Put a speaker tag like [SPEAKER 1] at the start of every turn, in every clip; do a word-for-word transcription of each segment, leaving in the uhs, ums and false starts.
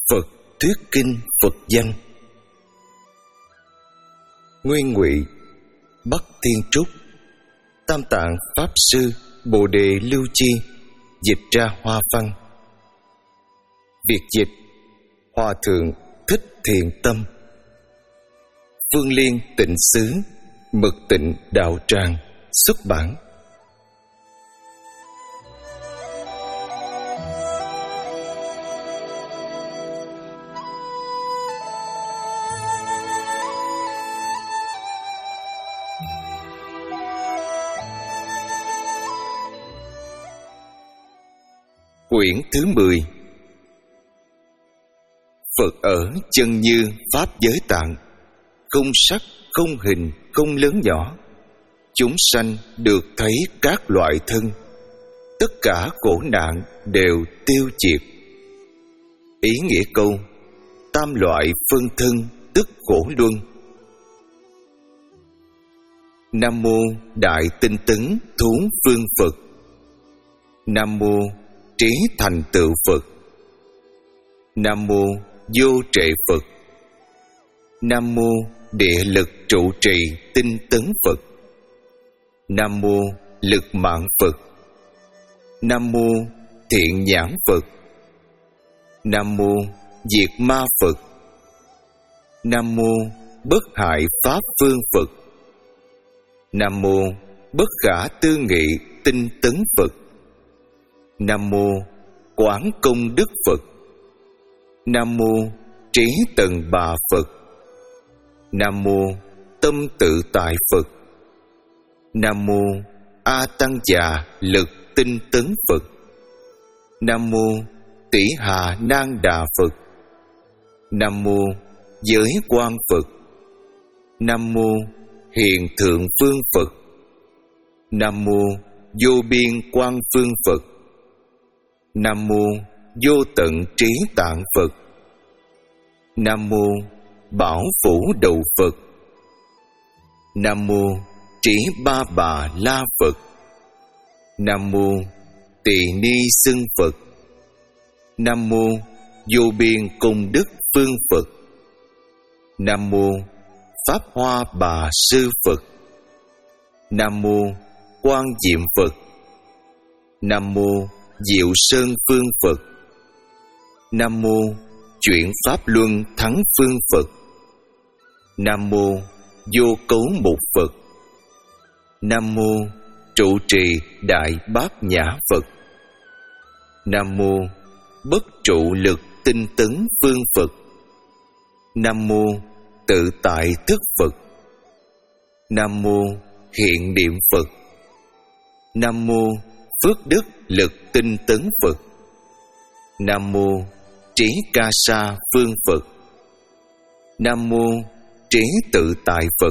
[SPEAKER 1] Phật thuyết kinh Phật danh. Nguyên Ngụy Bắc Thiên Trúc, Tam Tạng Pháp Sư Bồ Đề Lưu Chi dịch ra hoa văn. Biệt dịch Hòa Thượng Thích Thiện Tâm. Phương Liên Tịnh Xứ Mật Tịnh Đạo Tràng xuất bản. Quyển thứ mười. Phật ở chân như pháp giới tạng, không sắc, không hình, không lớn nhỏ. Chúng sanh được thấy các loại thân, tất cả khổ nạn đều tiêu diệt. Ý nghĩa câu: tam loại phân thân tức khổ luân. Nam mô Đại Tinh Tấn Thú Phương Phật. Nam mô Trí Thành Tựu Phật. Nam mô Vô Trệ Phật. Nam mô Địa Lực Trụ Trì Tinh Tấn Phật. Nam mô Lực Mạng Phật. Nam mô Thiện Nhãn Phật. Nam mô Diệt Ma Phật. Nam mô Bất Hại Pháp Phương Phật. Nam mô Bất Khả Tư Nghị Tinh Tấn Phật. Nam mô Quán Công Đức Phật. Nam mô Trí Tần Bà Phật. Nam mô Tâm Tự Tại Phật. Nam mô A Tăng Già Lực Tinh Tấn Phật. Nam mô Tỷ Hà Nan Đà Phật. Nam mô Giới Quang Phật. Nam mô Hiền Thượng Phương Phật. Nam mô Vô Biên Quang Phương Phật. Nam mô Vô Tận Trí Tạng Phật. Nam mô Bảo Phủ Đầu Phật. Nam mô Trí Ba Bà La Phật. Nam mô Tỳ Ni Xưng Phật. Nam mô Vô Biên Công Đức Phương Phật. Nam mô Pháp Hoa Bà Sư Phật. Nam mô Quan Diệm Phật. Nam mô Diệu Sơn Phương Phật. Nam mô Chuyển Pháp Luân Thắng Phương Phật. Nam mô Vô Cấu Mục Phật. Nam mô Trụ Trì Đại Bát Nhã Phật. Nam mô Bất Trụ Lực Tinh Tấn Phương Phật. Nam mô Tự Tại Thức Phật. Nam mô Hiện Niệm Phật. Nam mô Phước Đức Lực Tinh Tấn Phật. Nam mô Trí Ca Sa Phương Phật. Nam mô Trí Tự Tại Phật.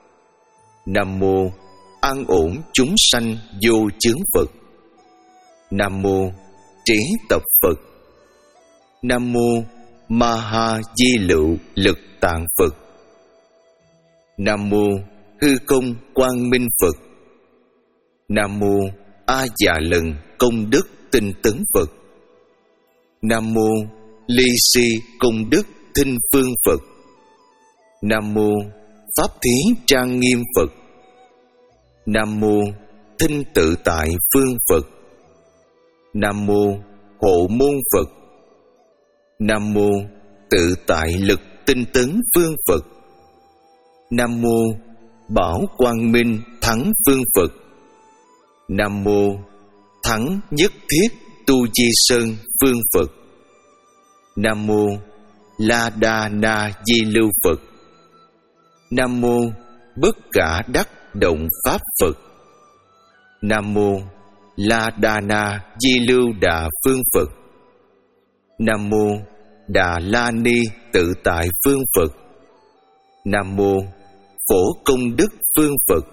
[SPEAKER 1] Nam mô An Ổn Chúng Sanh Vô Chướng Phật. Nam mô Trí Tập Phật. Nam mô Ma Ha Di Lựu Lực Tạng Phật. Nam mô Hư Không Quang Minh Phật. Nam mô A Già Lần Công Đức Tinh Tấn Phật. Nam mô Ly Si Công Đức Thinh Phương Phật. Nam mô Pháp Thí Trang Nghiêm Phật. Nam mô Thinh Tự Tại Phương Phật. Nam mô Hộ Môn Phật. Nam mô Tự Tại Lực Tinh Tấn Phương Phật. Nam mô Bảo Quang Minh Thắng Phương Phật. Nam mô Thắng Nhất Thiết Tu Di Sơn Phương Phật. Nam mô La Đa Na Di Lưu Phật. Nam mô Bất Cả Đắc Động Pháp Phật. Nam mô La Đa Na Di Lưu Đà Phương Phật. Nam mô Đà La Ni Tự Tại Phương Phật. Nam mô Phổ Công Đức Phương Phật.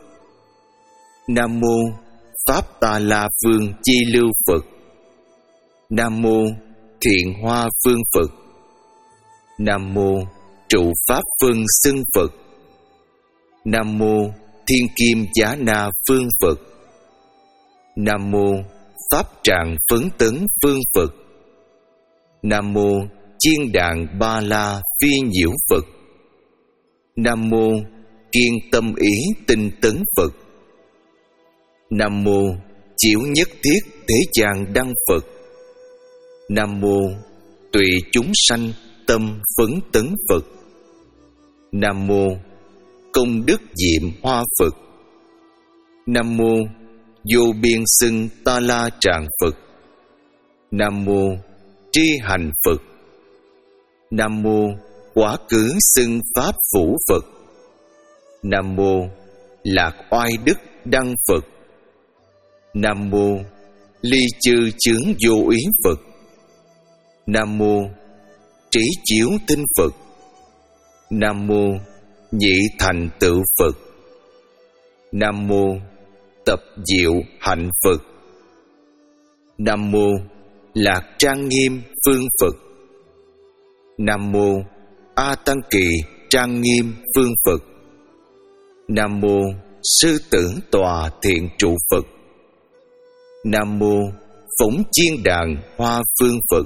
[SPEAKER 1] Nam mô Pháp Ta La Phương Chi Lưu Phật. Nam mô Thiện Hoa Phương Phật. Nam mô Trụ Pháp Phân Xưng Phật. Nam mô Thiên Kim Giá Na Phương Phật. Nam mô Pháp Trạng Phấn Tấn Phương Phật. Nam mô chiên đàn ba la phi nhiễu Phật. Nam mô kiên tâm ý tinh tấn Phật. Nam mô chiếu nhất thiết thế gian đăng Phật. Nam mô tùy chúng sanh tâm phấn tấn Phật. Nam mô công đức diệm hoa Phật. Nam mô vô biên xưng ta la tràng Phật. Nam mô tri hành Phật. Nam mô quá cứ xưng pháp phủ Phật. Nam mô lạc oai đức đăng Phật. Nam mô ly chư chướng vô ý Phật. Nam mô trí chiếu tinh Phật. Nam mô nhị thành tựu Phật. Nam mô tập diệu hạnh Phật. Nam mô lạc trang nghiêm phương Phật. Nam mô A Tăng Kỳ trang nghiêm phương Phật. Nam mô sư tử tòa thiện trụ Phật. Nam mô phóng chiên đàn hoa phương Phật.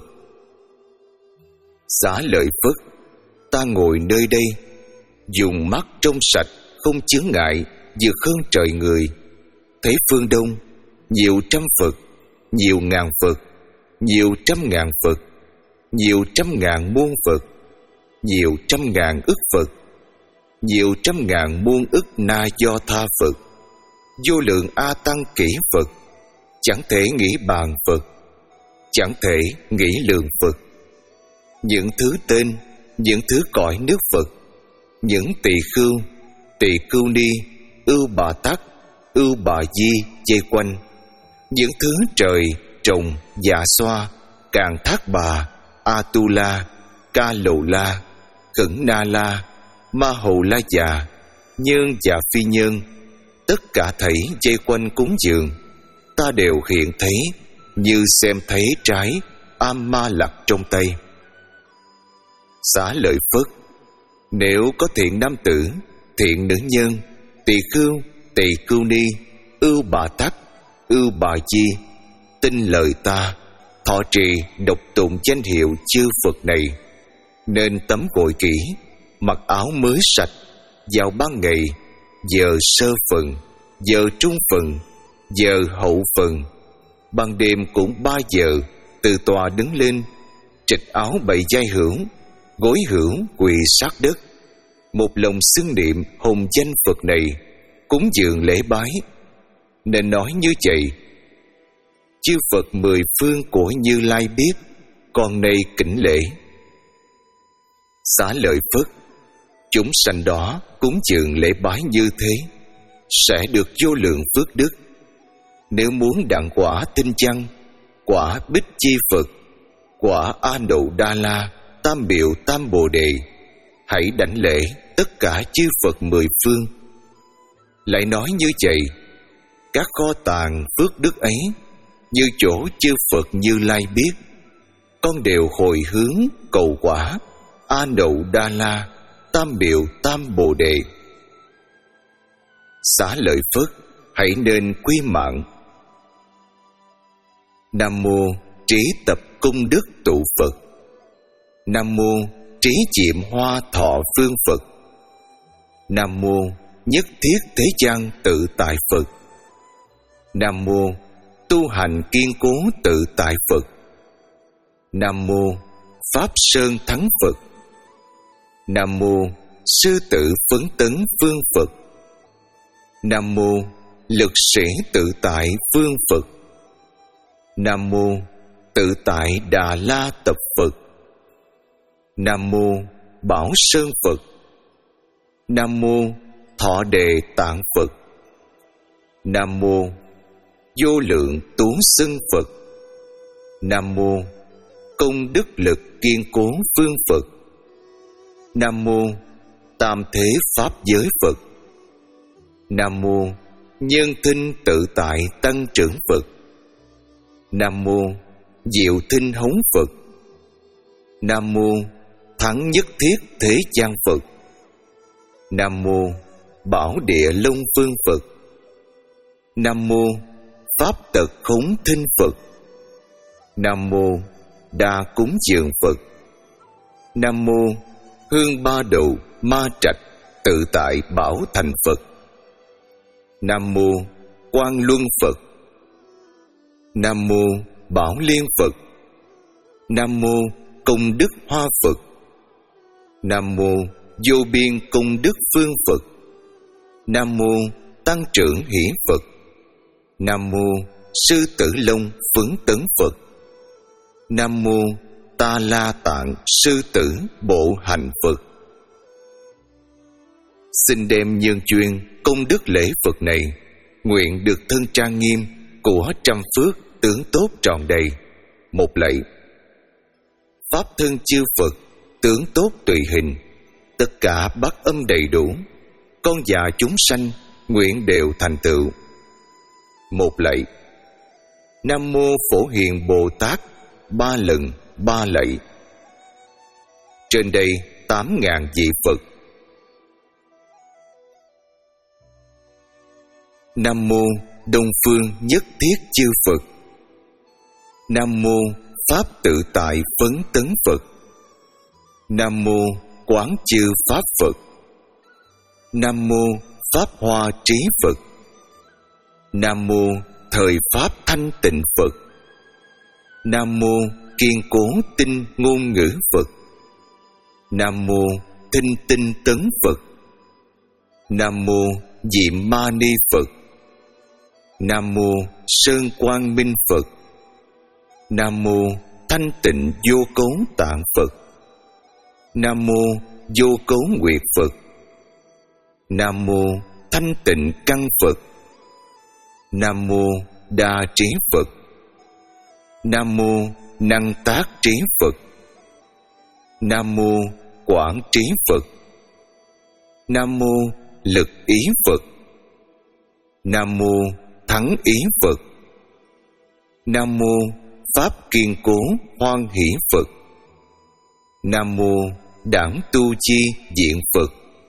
[SPEAKER 1] Xá lợi Phất, ta ngồi nơi đây, dùng mắt trong sạch không chướng ngại, vượt hơn trời người, thấy phương đông nhiều trăm Phật, nhiều ngàn Phật, nhiều trăm ngàn Phật, nhiều trăm ngàn muôn Phật, nhiều trăm ngàn ức Phật, nhiều trăm ngàn muôn ức na do tha Phật, vô lượng A Tăng kỷ Phật, chẳng thể nghĩ bàn Phật, chẳng thể nghĩ lượng Phật. Những thứ tên, những thứ cõi nước Phật, những tỳ khưu, tỳ khưu ni, ưu bà tắc, ưu bà di dây quanh, những thứ trời, trồng, dạ xoa, càn thác bà, a tu la, ca lầu la, khẩn na la, ma hầu la già, nhân và phi nhân, tất cả thảy dây quanh cúng dường, ta đều hiện thấy như xem thấy trái am ma lặc trong tay. Xá lợi Phất, nếu có thiện nam tử, thiện nữ nhân, tỳ khưu, tỳ khưu ni, ưu bà tắc, ưu bà chi, tin lời ta, thọ trì đọc tụng danh hiệu chư Phật này, nên tắm gội kỹ, mặc áo mới sạch, vào ban ngày, giờ sơ phần, giờ trung phần, giờ hậu phần, ban đêm cũng ba giờ, từ tòa đứng lên, trịch áo bảy vai hữu, gối hữu quỳ sát đất, một lòng xưng niệm hùng danh Phật này, cúng dường lễ bái, nên nói như vậy: chư Phật mười phương của Như Lai biết, con nay kính lễ. Xá lợi Phất, chúng sanh đó cúng dường lễ bái như thế, sẽ được vô lượng phước đức. Nếu muốn đặng quả tinh văn, quả Bích Chi Phật, quả A Nậu Đa La, Tam Biểu Tam Bồ Đề, hãy đảnh lễ tất cả chư Phật mười phương. Lại nói như vậy, các kho tàng phước đức ấy, như chỗ chư Phật Như Lai biết, con đều hồi hướng cầu quả A Nậu Đa La, Tam Biểu Tam Bồ Đề. Xá lợi Phất, hãy nên quy mạng. Nam mô trí tập công đức tụ Phật. Nam mô trí chiệm hoa thọ phương Phật. Nam mô nhất thiết thế gian tự tại Phật. Nam mô tu hành kiên cố tự tại Phật. Nam mô pháp sơn thắng Phật. Nam mô sư tử phấn tấn phương Phật. Nam mô lực sĩ tự tại phương Phật. Nam mô tự tại Đà La tập Phật. Nam mô Bảo Sơn Phật. Nam mô Thọ Đề Tạng Phật. Nam mô Vô Lượng Tú Xưng Phật. Nam mô Công Đức Lực Kiên Cố phương Phật. Nam mô Tam Thế Pháp Giới Phật. Nam mô Nhân Thinh Tự Tại Tăng Trưởng Phật. Nam mô Diệu Thinh Hống Phật. Nam mô Thắng Nhất Thiết Thế gian Phật. Nam mô Bảo Địa Long Phương Phật. Nam mô Pháp Tật Khống Thinh Phật. Nam mô Đa Cúng Dường Phật. Nam mô Hương Ba Đầu Ma Trạch Tự Tại Bảo Thành Phật. Nam mô Quang Luân Phật. Nam mô Bảo Liên Phật. Nam mô Công Đức Hoa Phật. Nam mô Vô Biên Công Đức Phương Phật. Nam mô Tăng Trưởng Hỷ Phật. Nam mô Sư Tử Long Phấn Tấn Phật. Nam mô Ta La Tạng Sư Tử Bộ Hành Phật. Xin đem nhân duyên công đức lễ Phật này, nguyện được thân trang nghiêm của trăm phước tướng tốt tròn đầy. Một lạy. Pháp thân chư Phật, tướng tốt tùy hình, tất cả bát âm đầy đủ, con già chúng sanh nguyện đều thành tựu. Một lạy. Nam mô Phổ Hiền Bồ Tát ba lần ba lạy. Trên đây tám ngàn vị Phật. Nam mô Đông Phương Nhất Thiết Chư Phật. Nam mô Pháp Tự Tại Phấn Tấn Phật. Nam mô Quán Chư Pháp Phật. Nam mô Pháp Hoa Trí Phật. Nam mô Thời Pháp Thanh Tịnh Phật. Nam mô Kiên Cố Tinh Ngôn Ngữ Phật. Nam mô Thinh Tinh Tấn Phật. Nam mô Diệm Ma Ni Phật. Nam mô Sơn Quang Minh Phật. Nam mô Thanh Tịnh Vô Cấu Tạng Phật. Nam mô Vô Cấu Nguyệt Phật. Nam mô Thanh Tịnh Căn Phật. Nam mô Đa Trí Phật. Nam mô Năng Tác Trí Phật. Nam mô Quảng Trí Phật. Nam mô Lực Ý Phật. Nam mô Thắng Ý Phật. Nam mô Pháp Kiên Cố Hoan Hỷ Phật. Nam mô Đẳng Tu Chi Diện Phật.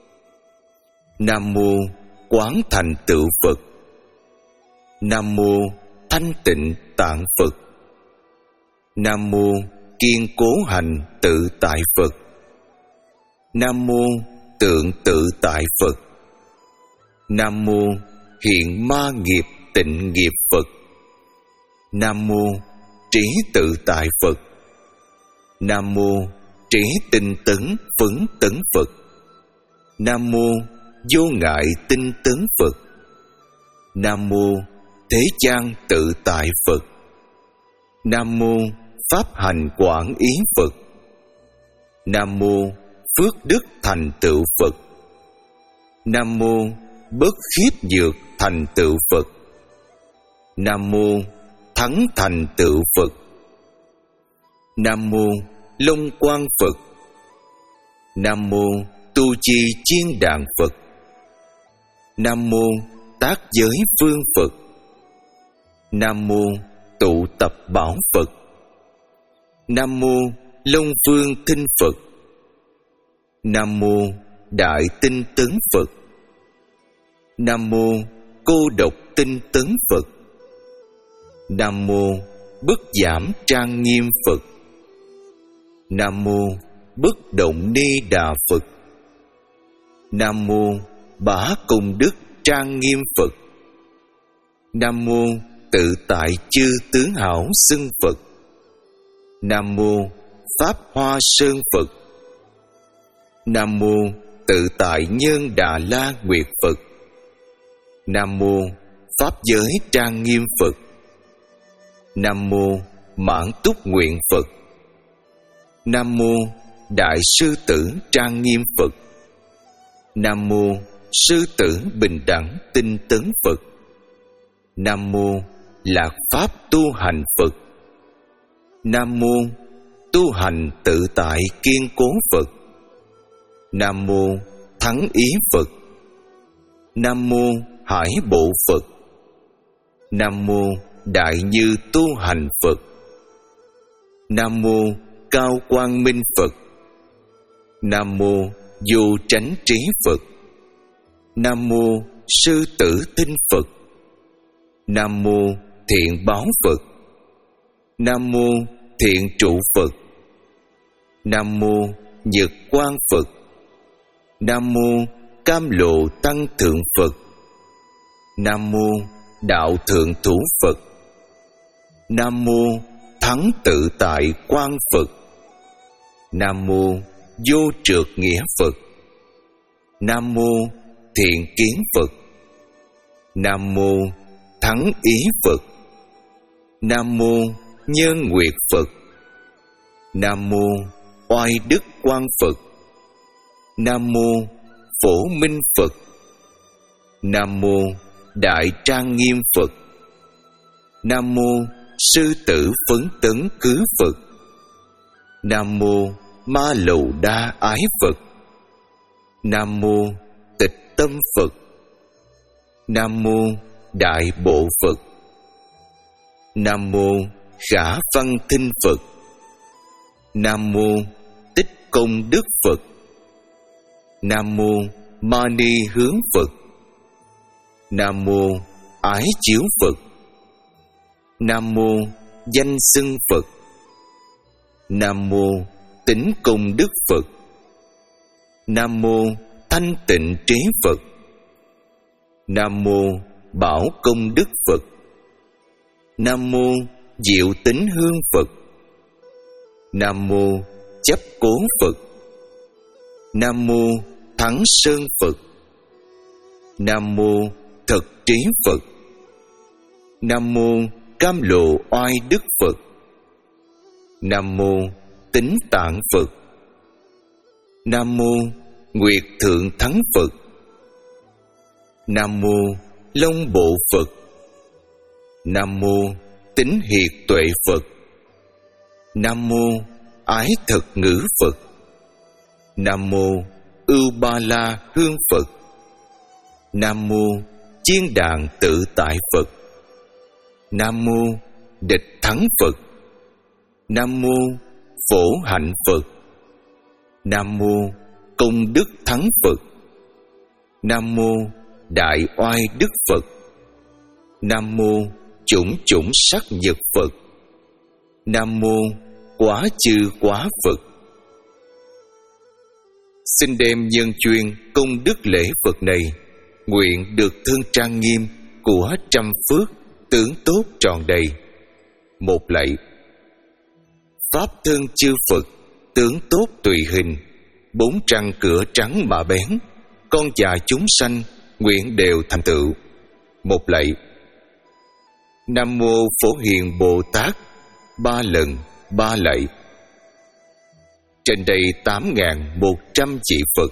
[SPEAKER 1] Nam mô Quán Thành Tựu Phật. Nam mô Thanh Tịnh Tạng Phật. Nam mô Kiên Cố Hành Tự Tại Phật. Nam mô Tượng Tự Tại Phật. Nam mô Hiện Ma Nghiệp Tịnh Nghiệp Phật. Nam mô Trí Tự Tại Phật. Nam mô Trí Tinh Tấn Phấn Tấn Phật. Nam mô Vô Ngại Tinh Tấn Phật. Nam mô Thế Gian Tự Tại Phật. Nam mô Pháp Hành Quảng Ý Phật. Nam mô Phước Đức Thành Tựu Phật. Nam mô Bất Khiếp Dược Thành Tựu Phật. Nam mô Thắng Thành Tựu Phật. Nam mô Long Quang Phật. Nam mô Tu Chi Chiên Đàn Phật. Nam mô Tác Giới Phương Phật. Nam mô Tụ Tập Bảo Phật. Nam mô Long Phương Thinh Phật. Nam mô Đại Tinh Tấn Phật. Nam mô Cô Độc Tinh Tấn Phật. Nam mô Bất Giảm Trang Nghiêm Phật. Nam mô Bất Động Ni Đà Phật. Nam mô Bá Công Đức Trang Nghiêm Phật. Nam mô Tự Tại Chư Tướng Hảo Xưng Phật. Nam mô Pháp Hoa Sơn Phật. Nam mô Tự Tại Nhân Đà La Nguyệt Phật. Nam mô Pháp Giới Trang Nghiêm Phật. Nam mô Mãn Túc Nguyện Phật. Nam mô Đại Sư Tử Trang Nghiêm Phật. Nam mô Sư Tử Bình Đẳng Tinh Tấn Phật. Nam mô Lạc Pháp Tu Hành Phật. Nam mô Tu Hành Tự Tại Kiên Cố Phật. Nam mô Thắng Ý Phật. Nam mô Hải Bộ Phật. Nam mô Đại Như Tu Hành Phật. Nam mô Cao Quang Minh Phật. Nam mô Vô Tránh Trí Phật. Nam mô Sư Tử Tinh Phật. Nam mô Thiện Báo Phật. Nam mô Thiện Trụ Phật. Nam mô Nhật Quang Phật. Nam mô Cam Lộ Tăng Thượng Phật. Nam mô Đạo Thượng Thủ Phật. Nam mô Thắng Tự Tại Quang Phật. Nam mô Vô Trượt Nghĩa Phật. Nam mô Thiện Kiến Phật. Nam mô Thắng Ý Phật. Nam mô Nhân Nguyệt Phật. Nam mô Oai Đức Quang Phật. Nam mô Phổ Minh Phật. Nam mô Đại Trang Nghiêm Phật. Nam mô Sư Tử Phấn Tấn Cứ Phật. Nam mô Ma Lầu Đa Ái Phật. Nam mô Tịch Tâm Phật. Nam mô Đại Bộ Phật. Nam mô Khả Văn Thinh Phật. Nam mô Tích Công Đức Phật. Nam mô Mani Hướng Phật. Nam mô Ái Chiếu Phật. Nam mô Danh Xưng Phật. Nam mô Tính Công Đức Phật. Nam mô Thanh Tịnh Trí Phật. Nam mô Bảo Công Đức Phật. Nam mô Diệu Tính Hương Phật. Nam mô Chấp Cố Phật. Nam mô Thắng Sơn Phật. Nam mô Thực Trí Phật. Nam mô Cam Lộ Oai Đức Phật. Nam mô Tính Tạng Phật. Nam mô Nguyệt Thượng Thắng Phật. Nam mô Long Bộ Phật. Nam mô Tính Hiệt Tuệ Phật. Nam mô Ái Thật Ngữ Phật. Nam mô Ưu Ba La Hương Phật. Nam mô Chiên Đàn Tự Tại Phật. Nam mô Địch Thắng Phật. Nam mô Phổ Hạnh Phật. Nam mô Công Đức Thắng Phật. Nam mô Đại Oai Đức Phật. Nam mô Chủng Chủng Sắc Nhật Phật. Nam mô Quá Chư Quá Phật. Xin đem nhân chuyên công đức lễ Phật này, nguyện được thân trang nghiêm của trăm phước tướng tốt tròn đầy. Một lạy. Pháp thân chư Phật tướng tốt tùy hình, bốn trăng cửa trắng mà bén, con già chúng sanh nguyện đều thành tựu. Một lạy. Nam mô Phổ Hiền Bồ Tát. Ba lần, ba lạy. Trên đây tám ngàn một trăm vị Phật.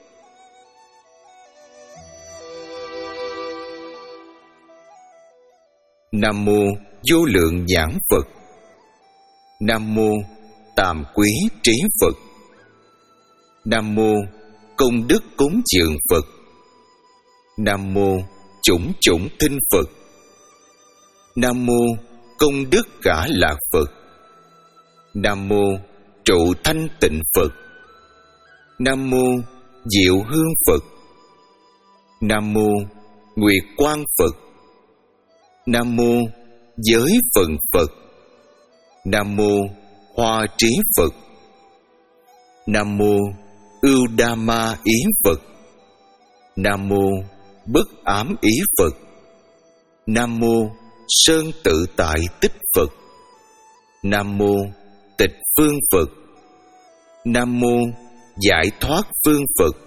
[SPEAKER 1] Nam mô Vô Lượng Nhãn Phật. Nam mô Tàm Quý Trí Phật. Nam mô Công Đức Cúng Dường Phật. Nam mô Chủng Chủng Thinh Phật. Nam mô Công Đức Cả Lạc Phật. Nam mô Trụ Thanh Tịnh Phật. Nam mô Diệu Hương Phật. Nam mô Nguyệt Quang Phật. Nam mô Giới Phần Phật. Nam mô Hoa Trí Phật. Nam mô Ưu Đa Ma Ý Phật. Nam mô Bất Ám Ý Phật. Nam mô Sơn Tự Tại Tích Phật. Nam mô Tịch Phương Phật. Nam mô Giải Thoát Phương Phật.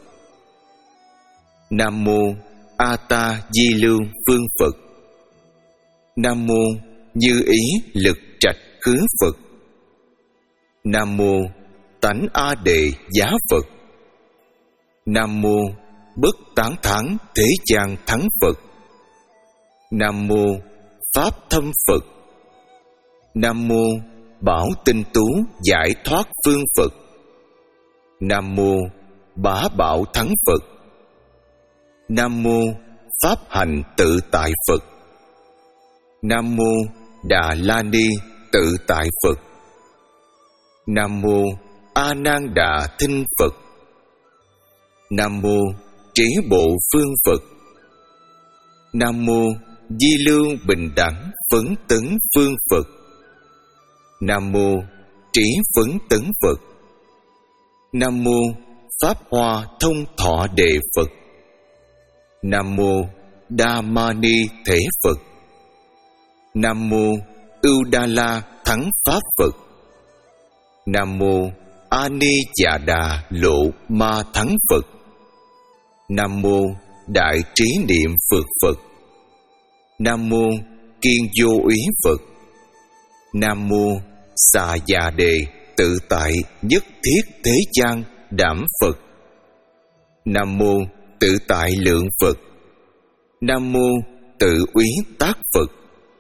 [SPEAKER 1] Nam mô A Ta Di Lưu Phương Phật. Nam mô Như Ý Lực Trạch Khứ Phật. Nam mô Tánh A Đề Giá Phật. Nam mô Bất Tán Thắng Thế Gian Thắng Phật. Nam mô Pháp Thâm Phật. Nam mô Bảo Tinh Tú Giải Thoát Phương Phật. Nam mô Bá Bảo Thắng Phật. Nam mô Pháp Hành Tự Tại Phật. Nam mô Đà La Ni Tự Tại Phật. Nam mô A Nan Đà Thinh Phật. Nam mô Trí Bộ Phương Phật. Nam mô Di Lưu Bình Đẳng Phấn Tấn Phương Phật. Nam mô Trí Phấn Tấn Phật. Nam mô Pháp Hoa Thông Thọ Đề Phật. Nam mô Đa Ma Ni Thể Phật. Nam mô Ưu Đa La Thắng Pháp Phật. Nam mô A Ni Già Đà Lộ Ma Thắng Phật. Nam mô Đại Trí Niệm Phật Phật. Nam mô Kiên Vô Úy Phật. Nam mô Xà Già Đề Tự Tại Nhất Thiết Thế Gian Đảm Phật. Nam mô Tự Tại Lượng Phật. Nam mô Tự Úy Tác Phật.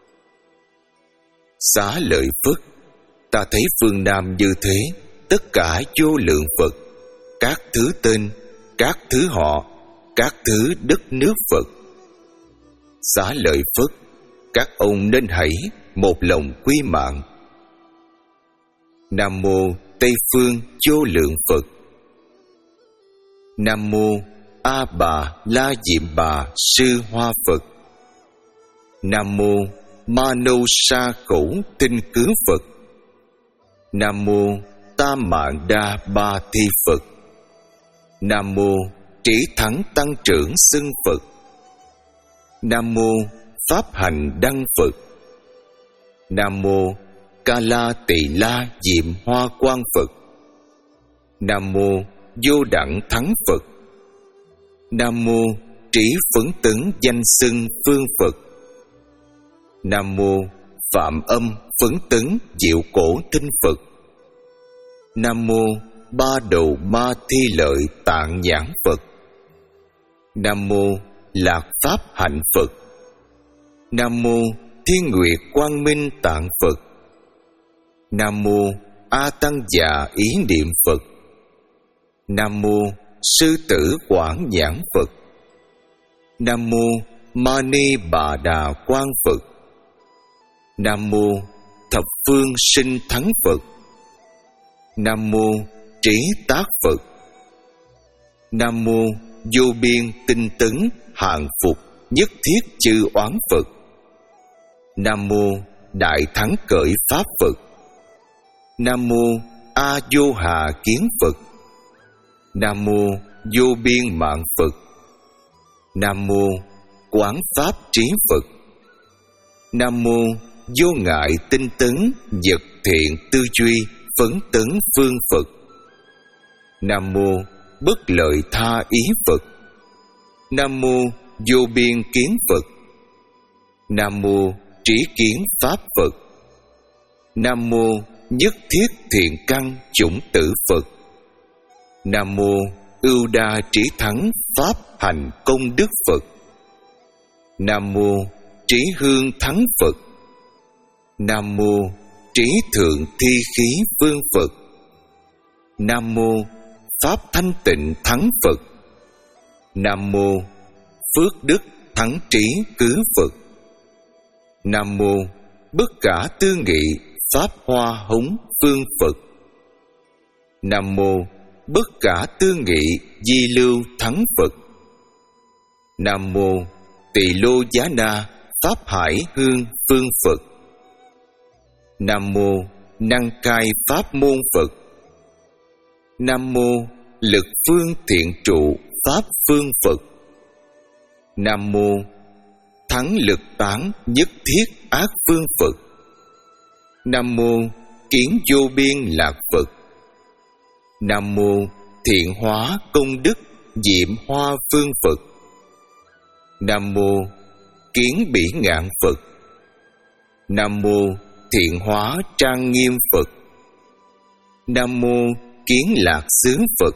[SPEAKER 1] Xá lợi Phất, ta thấy phương Nam như thế, tất cả vô lượng Phật, các thứ tên, các thứ họ, các thứ đất nước Phật. Xá lợi Phất, các ông nên hãy một lòng quy mạng. Nam mô Tây Phương Vô Lượng Phật. Nam mô A Bà La Diệm Bà Sư Hoa Phật. Nam mô Ma Nâu Sa Khẩu Tinh Cứ Phật. Nam mô Tam Mạng Đa Ba Thi Phật. Nam mô Trí Thắng Tăng Trưởng Xưng Phật. Nam mô Pháp Hành Đăng Phật. Nam mô Ca La Tỳ La Diệm Hoa Quang Phật. Nam mô Vô Đẳng Thắng Phật. Nam mô Trí Phấn Tấn Danh Xưng Phương Phật. Nam mô Phạm Âm Phấn Tấn Diệu Cổ Tinh Phật. Nam mô Ba Đầu Ma Thi Lợi Tạng Nhãn Phật. Nam mô Lạc Pháp Hạnh Phật. Nam mô Thiên Nguyệt Quang Minh Tạng Phật. Nam mô A Tăng Già Ý Niệm Phật. Nam mô Sư Tử Quảng Nhãn Phật. Nam mô Ma Ni Bà Đà Quang Phật. Nam mô Thập Phương Sinh Thắng Phật. Nam mô Trí Tác Phật. Nam mô Vô Biên Tinh Tấn Hàng Phục Nhất Thiết Chư Oán Phật. Nam mô Đại Thắng Cởi Pháp Phật. Nam mô A Vô Hà Kiến Phật. Nam mô Vô Biên Mạng Phật. Nam mô Quán Pháp Trí Phật. Nam mô Vô Ngại Tinh Tấn Vật Thiện Tư Duy Phấn Tấn Phương Phật. Nam mô Bất Lợi Tha Ý Phật. Nam mô Vô Biên Kiến Phật. Nam mô Trí Kiến Pháp Phật. Nam mô Nhất Thiết Thiện Căn Chủng Tử Phật. Nam mô Ưu Đa Trí Thắng Pháp Hành Công Đức Phật. Nam mô Trí Hương Thắng Phật. Nam mô Trí Thượng Thi Khí Vương Phật. Nam mô Pháp Thanh Tịnh Thắng Phật. Nam mô Phước Đức Thắng Trí Cứ Phật. Nam mô Bất Cả Tư Nghị Pháp Hoa Hống Phương Phật. Nam mô Bất Cả Tư Nghị Di Lưu Thắng Phật. Nam mô Tỳ Lô Giá Na Pháp Hải Hương Phương Phật. Nam mô Năng Cai Pháp Môn Phật. Nam mô Lực Phương Thiện Trụ Pháp Phương Phật. Nam mô Thắng Lực Tán Nhất Thiết Ác Phương Phật. Nam mô Kiến Vô Biên Lạc Phật. Nam mô Thiện Hóa Công Đức Diệm Hoa Phương Phật. Nam mô Kiến Bỉ Ngạn Phật. Nam mô Thiện Hóa Trang Nghiêm Phật. Nam mô Kiến Lạc Xứ Phật.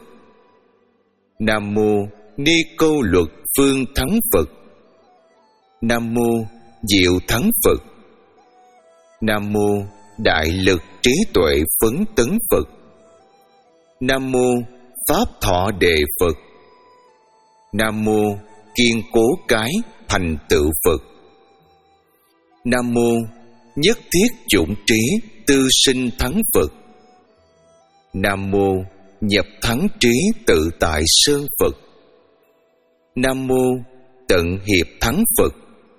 [SPEAKER 1] Nam mô Ni Câu Luật Phương Thắng Phật. Nam mô Diệu Thắng Phật. Nam mô Đại Lực Trí Tuệ Phấn Tấn Phật. Nam mô Pháp Thọ Đề Phật. Nam mô Kiên Cố Cái Thành Tựu Phật. Nam mô Nhất Thiết Chủng Trí Tư Sinh Thắng Phật. Nam mô Nhập Thắng Trí Tự Tại Sơn Phật. Nam mô Tận Hiệp Thắng Phật.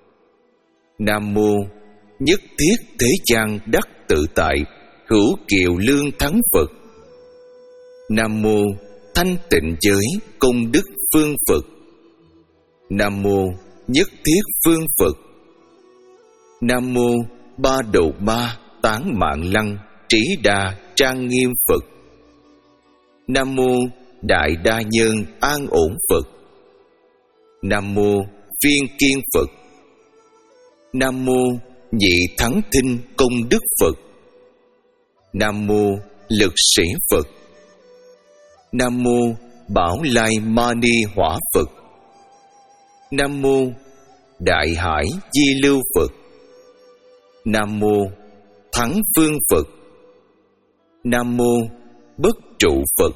[SPEAKER 1] Nam mô Nhất Thiết Thế Gian Đắc Tự Tại Hữu Kiều Lương Thắng Phật. Nam mô thanh tịnh giới công đức phương Phật. Nam mô nhất thiết phương Phật. Nam mô ba đầu ma tán mạng lăng trí đa trang nghiêm Phật. Nam mô đại đa nhân an ổn Phật. Nam mô viên kiên Phật. Nam mô nhị thắng thinh công đức Phật. Nam mô lực sĩ Phật. Nam mô Bảo Lai Mani Hỏa Phật. Nam mô Đại Hải Di Lưu Phật. Nam mô Thắng Phương Phật. Nam mô Bất Trụ Phật.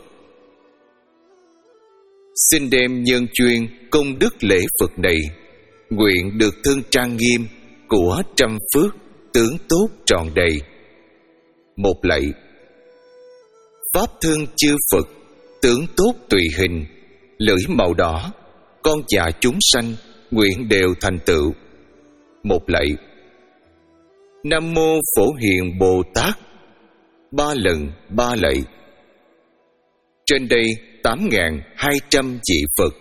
[SPEAKER 1] Xin đem nhân chuyên công đức lễ Phật này, nguyện được thân trang nghiêm của trăm phước tướng tốt tròn đầy. Một lạy. Pháp thân chư Phật tướng tốt tùy hình, lưỡi màu đỏ, con dạ chúng sanh nguyện đều thành tựu. Một lạy. Nam mô Phổ Hiền Bồ Tát. Ba lần ba lạy. Trên đây tám nghìn hai trăm vị Phật.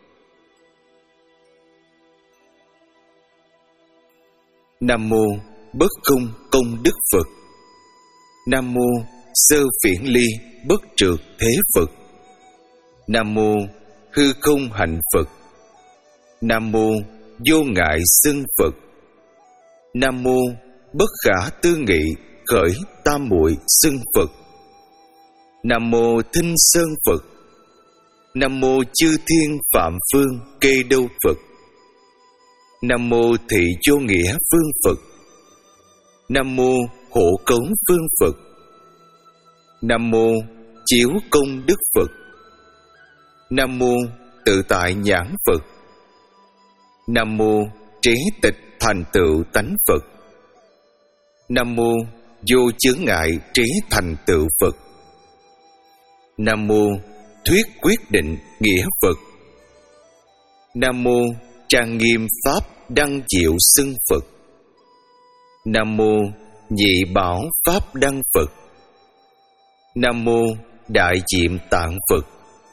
[SPEAKER 1] Nam mô Bất Không Công Đức Phật. Nam mô Sơ Phiển Ly Bất Trượt Thế Phật. Nam mô Hư Không Hạnh Phật. Nam mô Vô Ngại Xưng Phật. Nam mô Bất Khả Tư Nghị Khởi Tam Muội Xưng Phật. Nam mô Thinh Sơn Phật. Nam mô Chư Thiên Phạm Phương Kê Đâu Phật. Nam mô Thị Vô Nghĩa Phương Phật. Nam mô Hộ Cống Phương Phật. Nam mô Chiếu Công Đức Phật. Nam mô Tự Tại Nhãn Phật. Nam mô Trí Tịch Thành Tựu Tánh Phật. Nam mô Vô Chướng Ngại Trí Thành Tựu Phật. Nam mô Thuyết Quyết Định Nghĩa Phật. Nam mô Trang Nghiêm Pháp Đăng Diệu Xưng Phật. Nam mô Nhị Bảo Pháp Đăng Phật. Nam mô Đại Diệm Tạng Phật.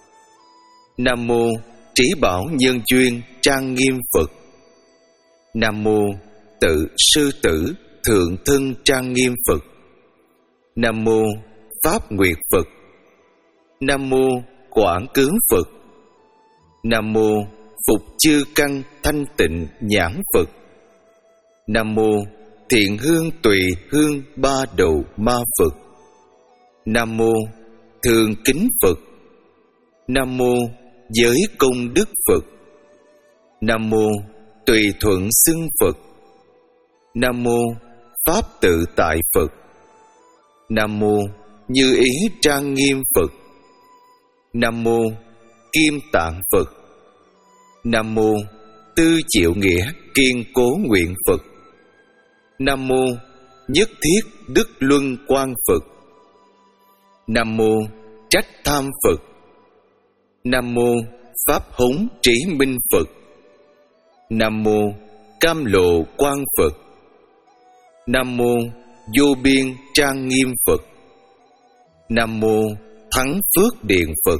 [SPEAKER 1] Nam mô Trí Bảo Nhân Duyên Trang Nghiêm Phật. Nam mô Tự Sư Tử Thượng Thân Trang Nghiêm Phật. Nam mô Pháp Nguyệt Phật. Nam mô Quảng Cướng Phật. Nam mô Phục Chư Căn Thanh Tịnh Nhãn Phật. Nam mô Thiện Hương Tùy Hương Ba Đầu Ma Phật. Nam mô Thường Kính Phật. Nam mô Giới Công Đức Phật. Nam mô Tùy Thuận Xưng Phật. Nam mô Pháp Tự Tại Phật. Nam mô Như Ý Trang Nghiêm Phật. Nam mô Kim Tạng Phật. Nam mô Tư Diệu Nghĩa Kiên Cố Nguyện Phật. Nam mô Nhất Thiết Đức Luân Quang Phật. Nam mô Trách Tham Phật. Nam mô Pháp Hống Trí Minh Phật. Nam mô Cam Lộ Quang Phật. Nam mô Vô Biên Trang Nghiêm Phật. Nam mô Thắng Phước Điện Phật.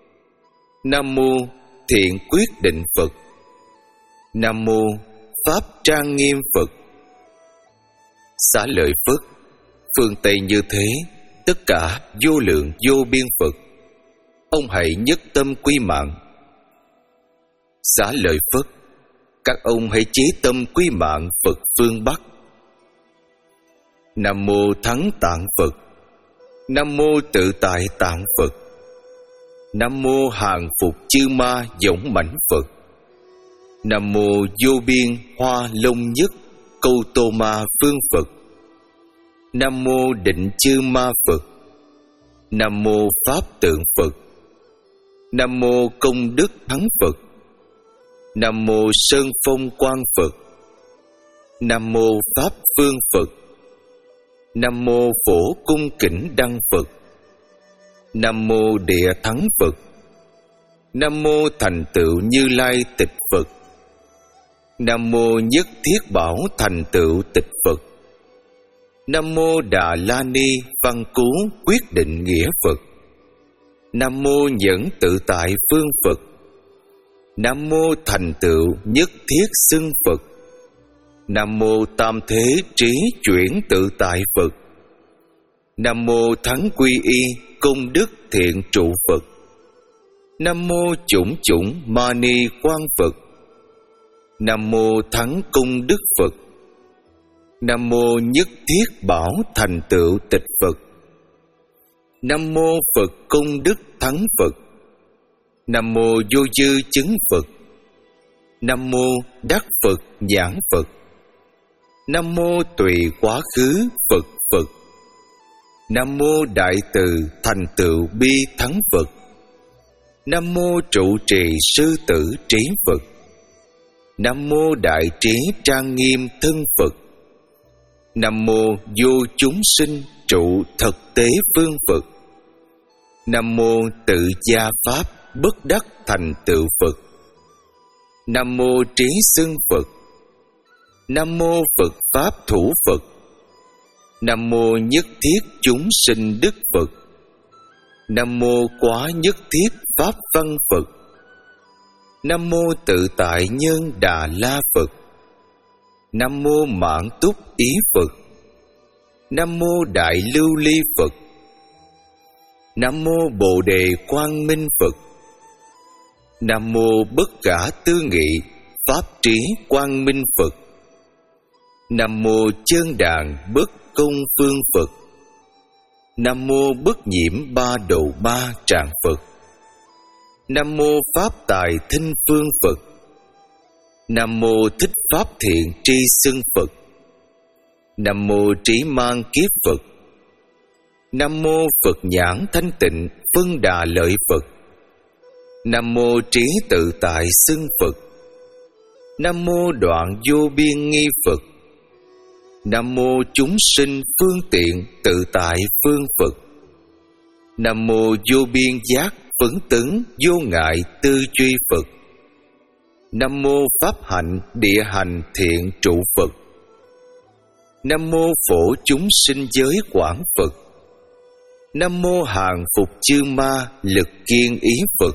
[SPEAKER 1] Nam mô Thiện Quyết Định Phật. Nam mô Pháp Trang Nghiêm Phật. Xá lợi Phất, phương Tây như thế, tất cả vô lượng vô biên Phật, ông hãy nhất tâm quy mạng. Xá lợi Phất, các ông hãy chí tâm quy mạng Phật phương Bắc. Nam mô Thắng Tạng Phật. Nam mô Tự Tại Tạng Phật. Nam mô Hàng Phục Chư Ma Dũng Mãnh Phật. Nam mô Vô Biên Hoa Long Nhất Câu Tô Ma Phương Phật. Nam mô Định Chư Ma Phật. Nam mô Pháp Tượng Phật. Nam mô Công Đức Thắng Phật. Nam mô Sơn Phong Quang Phật. Nam mô Pháp Phương Phật. Nam mô Phổ Cung Kỉnh Đăng Phật. Nam mô Địa Thắng Phật. Nam mô Thành Tựu Như Lai Tịch Phật. Nam mô Nhất Thiết Bảo Thành Tựu Tịch Phật. Nam mô Đà La Ni Văn Cú Quyết Định Nghĩa Phật. Nam mô nhẫn tự tại phương Phật. Nam mô thành tựu nhất thiết xưng Phật. Nam mô tam thế trí chuyển tự tại Phật. Nam mô thắng quy y công đức thiện trụ Phật. Nam mô chủng chủng mani quang Phật. Nam mô thắng công đức Phật. Nam mô nhất thiết bảo thành tựu tịch Phật. Nam mô Phật công đức thắng Phật. Nam mô vô dư chứng Phật. Nam mô đắc Phật nhãn Phật. Nam mô tùy quá khứ Phật Phật. Nam mô đại từ thành tựu bi thắng Phật. Nam mô trụ trì sư tử trí Phật. Nam mô đại trí trang nghiêm thân Phật. Nam mô vô chúng sinh trụ thực tế phương Phật. Nam mô tự gia pháp bất đắc thành tựu Phật. Nam mô trí xưng Phật. Nam mô Phật pháp thủ Phật. Nam mô nhất thiết chúng sinh đức Phật. Nam mô quá nhất thiết pháp văn Phật. Nam mô tự tại nhân đà la Phật. Nam mô mãn túc ý Phật. Nam mô đại lưu ly Phật. Nam mô bồ đề quang minh Phật. Nam mô bất khả tư nghị pháp trí quang minh Phật. Nam mô chân đàn bất công phương Phật. Nam mô bất nhiễm ba độ ba tràng Phật. Nam mô pháp tài thinh phương Phật. Nam mô thích pháp thiện tri xưng Phật. Nam mô trí mang kiếp Phật. Nam mô Phật nhãn thanh tịnh phân đà lợi Phật. Nam mô trí tự tại xưng Phật. Nam mô đoạn vô biên nghi Phật. Nam mô chúng sinh phương tiện tự tại phương Phật. Nam mô vô biên giác phấn tấn vô ngại tư duy Phật. Nam mô pháp hạnh địa hành thiện trụ Phật. Nam mô phổ chúng sinh giới quảng Phật. Nam mô hàng phục chư ma lực kiên ý Phật.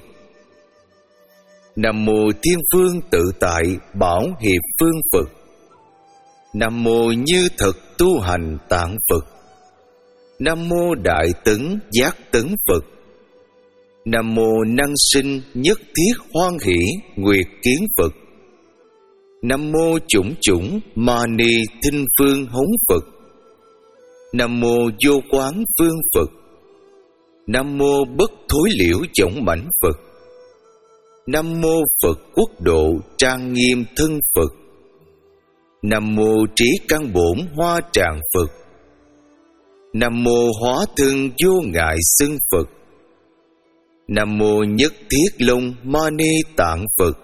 [SPEAKER 1] Nam mô thiên phương tự tại bảo hiệp phương Phật. Nam mô như thực tu hành tạng Phật. Nam mô đại tấn giác tấn Phật. Nam mô năng sinh nhất thiết hoan hỷ nguyệt kiến Phật. Nam mô chủng chủng mani thinh phương hống Phật. Nam mô vô quán phương Phật. Nam mô bất thối liễu dõng mãnh Phật. Nam mô Phật quốc độ trang nghiêm thân Phật. Nam mô trí căn bổn hoa tràng Phật. Nam mô hóa thân vô ngại xưng Phật. Nam mô nhất thiết long mani tạng Phật.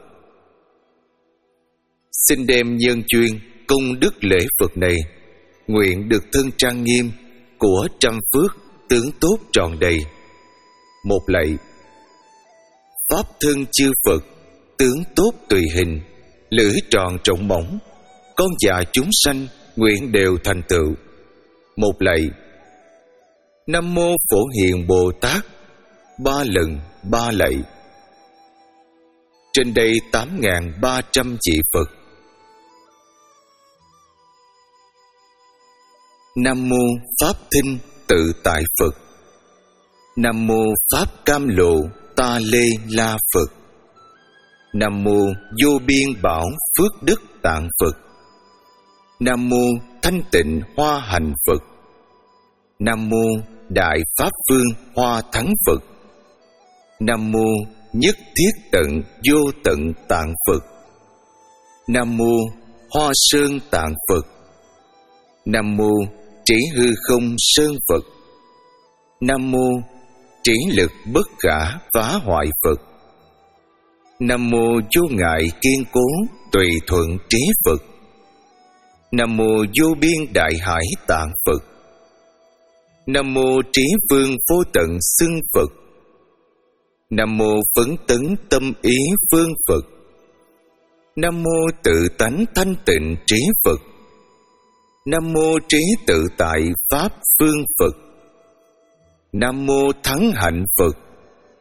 [SPEAKER 1] Xin đem nhân duyên công đức lễ Phật này, nguyện được thân trang nghiêm của trăm phước tướng tốt tròn đầy. Một lạy. Pháp thân chư Phật tướng tốt tùy hình, lưỡi tròn trọng mỏng, con già chúng sanh nguyện đều thành tựu. Một lạy. Nam mô Phổ Hiền Bồ Tát. Ba lần ba lạy. Trên đây tám nghìn ba trăm vị Phật. Nam mô Pháp Thinh Tự Tại Phật. Nam mô Pháp Cam Lộ Ta Lê La Phật. Nam mô Vô Biên Bảo Phước Đức Tạng Phật. Nam mô Thanh Tịnh Hoa Hành Phật. Nam mô Đại Pháp Phương Hoa Thắng Phật. Nam mô Nhất Thiết Tận Vô Tận Tạng Phật. Nam mô Hoa Sơn Tạng Phật. Nam mô Trí Hư Không Sơn Phật. Nam mô Trí Lực Bất Khả Phá Hoại Phật. Nam mô Vô Ngại Kiên Cố Tùy Thuận Trí Phật. Nam mô Vô Biên Đại Hải Tạng Phật. Nam mô Trí Vương Vô Tận Xưng Phật. Nam mô Phấn Tấn Tâm Ý Phương Phật. Nam mô Tự Tánh Thanh Tịnh Trí Phật. Nam mô Trí Tự Tại Pháp Phương Phật. Nam mô Thắng Hạnh Phật.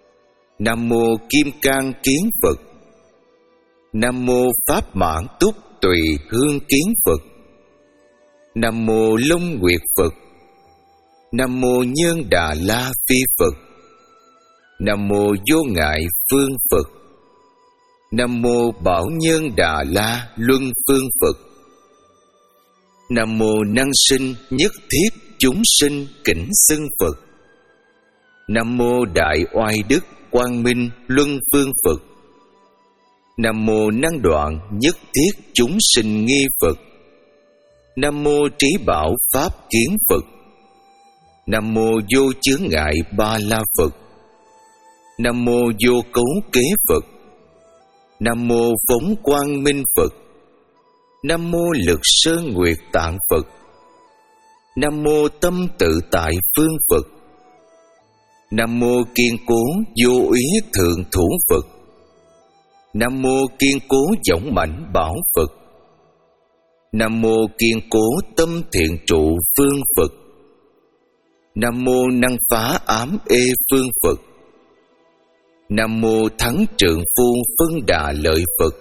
[SPEAKER 1] Nam mô Kim Cang Kiến Phật. Nam mô Pháp Mãn Túc Tùy Hương Kiến Phật. Nam mô Long Nguyệt Phật. Nam mô Nhân Đà La Phi Phật. Nam mô Vô Ngại Phương Phật. Nam mô Bảo Nhân Đà La Luân Phương Phật. Nam mô Năng Sinh Nhất Thiết Chúng Sinh Kính Xưng Phật. Nam mô Đại Oai Đức Quang Minh Luân Phương Phật. Nam mô Năng Đoạn Nhất Thiết Chúng Sinh Nghi Phật. Nam mô Trí Bảo Pháp Kiến Phật. Nam mô Vô Chướng Ngại Ba La Phật. Nam mô Vô Cấu Kế Phật. Nam mô Phóng Quang Minh Phật. Nam mô Lực Sơn Nguyệt Tạng Phật. Nam mô Tâm Tự Tại Phương Phật. Nam mô Kiên Cố Vô Úy Thượng Thủ Phật. Nam mô Kiên Cố Dõng Mãnh Bảo Phật. Nam mô Kiên Cố Tâm Thiện Trụ Phương Phật. Nam mô Năng Phá Ám Ê Phương Phật. Nam mô Thắng Trượng Phu Phân Đà Lợi Phật.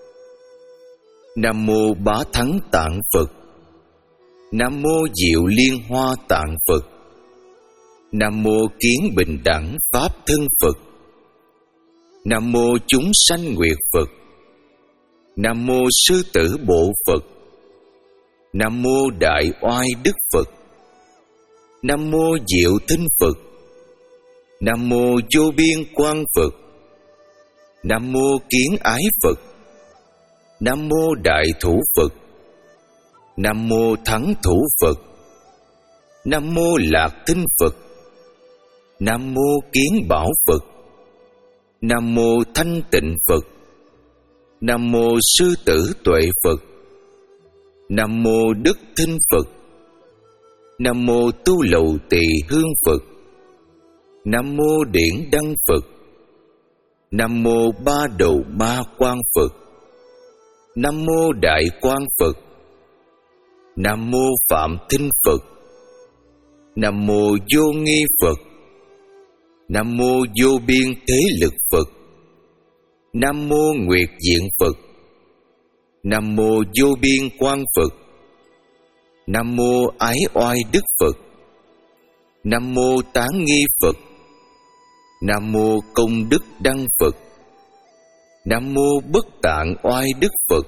[SPEAKER 1] Nam mô Bá Thắng Tạng Phật. Nam mô Diệu Liên Hoa Tạng Phật. Nam mô Kiến Bình Đẳng Pháp Thân Phật. Nam mô Chúng Sanh Nguyệt Phật. Nam mô Sư Tử Bộ Phật. Nam mô Đại Oai Đức Phật. Nam mô Diệu Tinh Phật. Nam mô Vô Biên Quang Phật. Nam mô Kiến Ái Phật. Nam mô Đại Thủ Phật. Nam mô Thắng Thủ Phật. Nam mô Lạc Tinh Phật. Nam mô Kiến Bảo Phật. Nam mô Thanh Tịnh Phật. Nam mô Sư Tử Tuệ Phật. Nam mô Đức Thinh Phật. Nam mô Tu Lầu Tỳ Hương Phật. Nam mô Điển Đăng Phật. Nam mô Ba Đầu Ma Quang Phật. Nam mô Đại Quang Phật. Nam mô Phạm Thinh Phật. Nam mô Vô Nghi Phật. Nam mô Vô Biên Thế Lực Phật. Nam mô Nguyệt Diện Phật. Nam mô Vô Biên Quang Phật. Nam mô Ái Oai Đức Phật. Nam mô Tán Nghi Phật. Nam mô Công Đức Đăng Phật. Nam mô Bất Tạng Oai Đức Phật.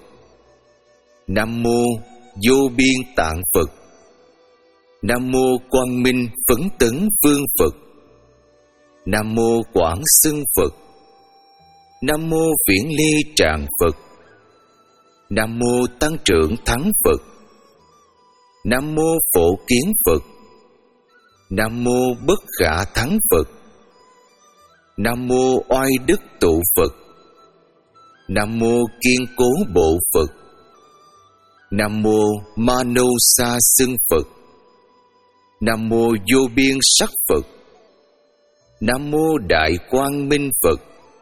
[SPEAKER 1] Nam mô Vô Biên Tạng Phật. Nam mô Quang Minh Phấn Tấn Phương Phật. Nam mô Quảng Xưng Phật. Nam mô Viễn Ly Tràng Phật. Nam mô Tăng Trưởng Thắng Phật. Nam mô Phổ Kiến Phật. Nam mô Bất Khả Thắng Phật. Nam mô Oai Đức Tụ Phật. Nam mô Kiên Cố Bộ Phật. Nam mô Ma Nô Sa Xưng Phật. Nam mô Vô Biên Sắc Phật. Nam mô Đại Quang Minh Phật.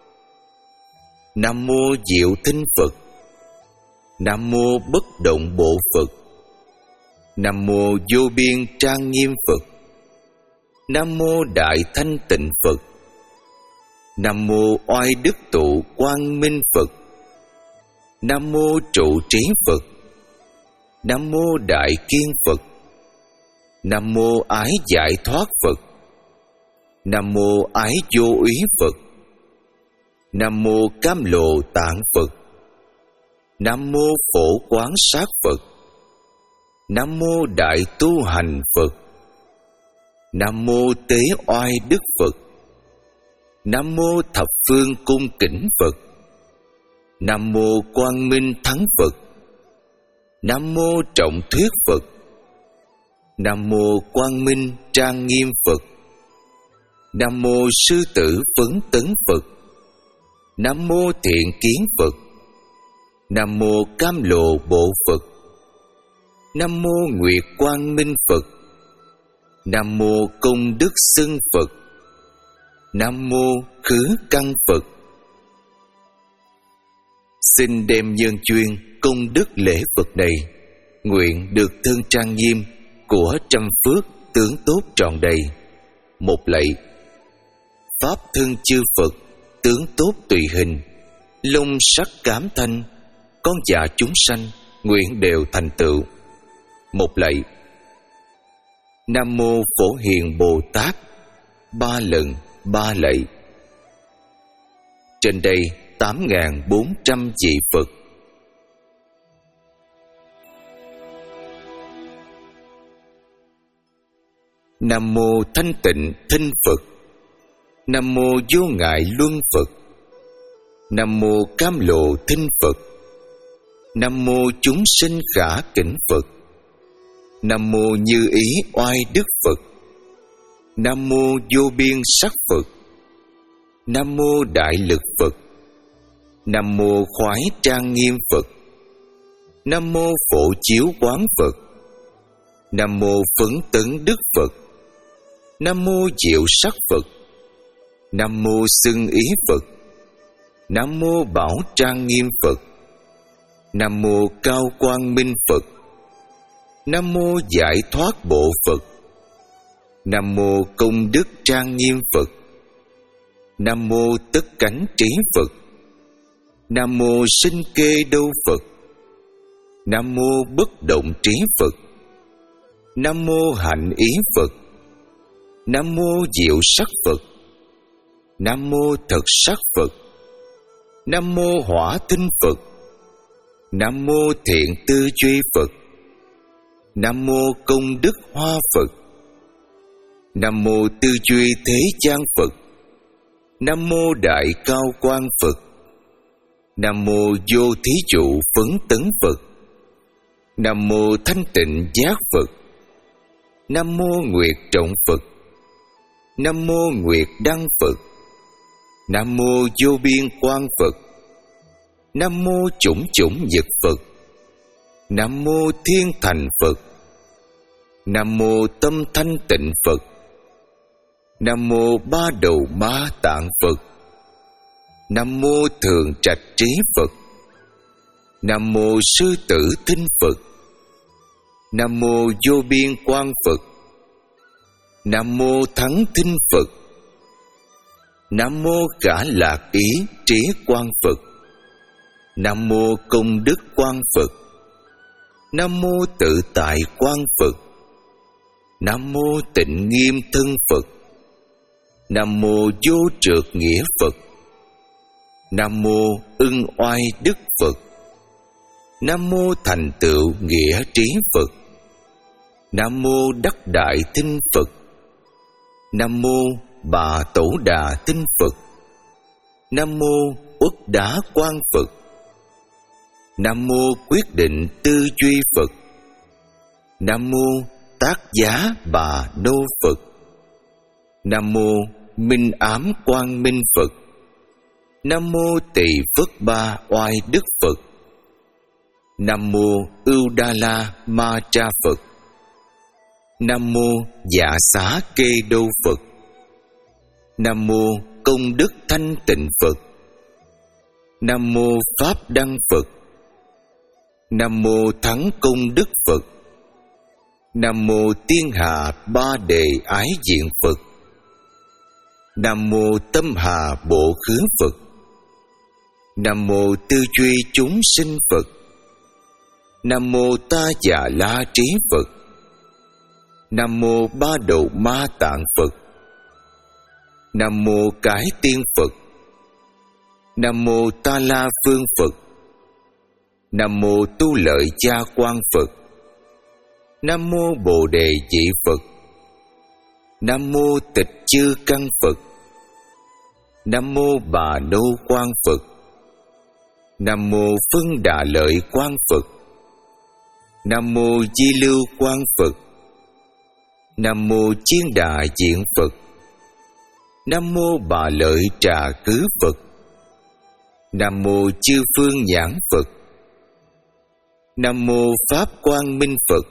[SPEAKER 1] Nam mô Diệu Tinh Phật. Nam mô Bất Động Bộ Phật. Nam mô Vô Biên Trang Nghiêm Phật. Nam mô Đại Thanh Tịnh Phật. Nam mô Oai Đức Tụ Quang Minh Phật. Nam mô Trụ Trí Phật. Nam mô Đại Kiên Phật. Nam mô Ái Giải Thoát Phật. Nam mô Ái Vô Úy Phật. Nam mô Cam Lộ Tạng Phật. Nam mô Phổ Quán Sát Phật. Nam mô Đại Tu Hành Phật. Nam mô Tế Oai Đức Phật. Nam mô Thập Phương Cung Kính Phật. Nam mô Quang Minh Thắng Phật. Nam mô Trọng Thuyết Phật. Nam mô Quang Minh Trang Nghiêm Phật. Nam mô Sư Tử Phấn Tấn Phật. Nam mô Thiện Kiến Phật. Nam mô Cam Lộ Bộ Phật. Nam mô Nguyệt Quang Minh Phật. Nam mô Công Đức Xưng Phật. Nam mô Khứ Căn Phật. Xin đem nhân chuyên công đức lễ Phật này, nguyện được thân trang nghiêm của trăm phước tướng tốt tròn đầy. Một lạy. Pháp thân chư Phật tướng tốt tùy hình, lông sắc cám thanh, con dạ chúng sanh nguyện đều thành tựu. Một lạy. Nam mô Phổ Hiền Bồ Tát, ba lần ba lạy. Trên đây tám nghìn bốn trăm vị Phật. Nam mô Thanh Tịnh Thinh Phật. Nam mô Vô Ngại Luân Phật. Nam mô Cam Lộ Thinh Phật. Nam mô Chúng Sinh Khả Kính Phật. Nam mô Như Ý Oai Đức Phật. Nam mô Vô Biên Sắc Phật. Nam mô Đại Lực Phật. Nam mô Khoái Trang Nghiêm Phật. Nam mô Phổ Chiếu Quán Phật. Nam mô Phấn Tấn Đức Phật. Nam mô Diệu Sắc Phật. Nam mô Xưng Ý Phật. Nam mô Bảo Trang Nghiêm Phật. Nam mô Cao Quang Minh Phật. Nam mô Giải Thoát Bộ Phật. Nam mô Công Đức Trang Nghiêm Phật. Nam mô Tất Cánh Trí Phật. Nam mô Sinh Kê Đô Phật. Nam mô Bất Động Trí Phật. Nam mô Hạnh Ý Phật. Nam mô Diệu Sắc Phật. Nam mô Thật Sắc Phật. Nam mô Hỏa Tinh Phật. Nam mô Thiện Tư Duy Phật. Nam mô Công Đức Hoa Phật. Nam mô Tư Duy Thế Gian Phật. Nam mô Đại Cao Quang Phật. Nam mô Vô Thí Dụ Phấn Tấn Phật. Nam mô Thanh Tịnh Giác Phật. Nam mô Nguyệt Trọng Phật. Nam mô Nguyệt Đăng Phật. Nam mô Vô Biên Quang Phật. Nam mô Chủng Chủng Dực Phật. Nam mô Thiên Thành Phật. Nam mô Tâm Thanh Tịnh Phật. Nam mô Ba Đầu Ma Tạng Phật. Nam mô Thường Trạch Trí Phật. Nam mô Sư Tử Thinh Phật. Nam mô Vô Biên Quang Phật. Nam mô Thắng Thinh Phật. Nam mô Cả Lạc Ý Trí Quang Phật. Nam mô Công Đức Quang Phật. Nam mô Tự Tại Quang Phật. Nam mô Tịnh Nghiêm Thân Phật. Nam mô Vô Trược Nghĩa Phật. Nam mô Ưng Oai Đức Phật. Nam mô Thành Tựu Nghĩa Trí Phật. Nam mô Đắc Đại Tinh Phật. Nam mô Bà Tổ Đà Tinh Phật. Nam mô Uất Đá Quang Phật. Nam mô Quyết Định Tư Duy Phật. Nam mô Tác Giá Bà Đô Phật. Nam mô Minh Ám Quang Minh Phật. Nam mô Tỳ Phất Ba Oai Đức Phật. Nam mô Ưu Đa La Ma Tra Phật. Nam mô Dạ Xá Kê Đô Phật. Nam mô Công Đức Thanh Tịnh Phật. Nam mô Pháp Đăng Phật. Nam mô Thắng Công Đức Phật. Nam mô Tiên Hạ Ba Đề Ái Diện Phật. Nam mô Tâm Hà Bộ Khứ Phật. Nam mô Tư Duy Chúng Sinh Phật. Nam mô Ta Già La Trí Phật. Nam mô Ba Đầu Ma Tạng Phật. Nam mô Cái Tiên Phật. Nam mô Ta La Phương Phật. Nam mô Tu Lợi Gia Quang Phật. Nam mô Bồ Đề Dị Phật. Nam mô Tịch Chư Căn Phật. Nam mô Bà Đô Quang Phật. Nam mô Phân Đà Lợi Quang Phật. Nam mô Di Lưu Quang Phật. Nam mô Chiên Đà Diện Phật. Nam mô Bà Lợi Trà Cứ Phật. Nam mô Chư Phương Nhãn Phật. Nam mô Pháp Quang Minh Phật.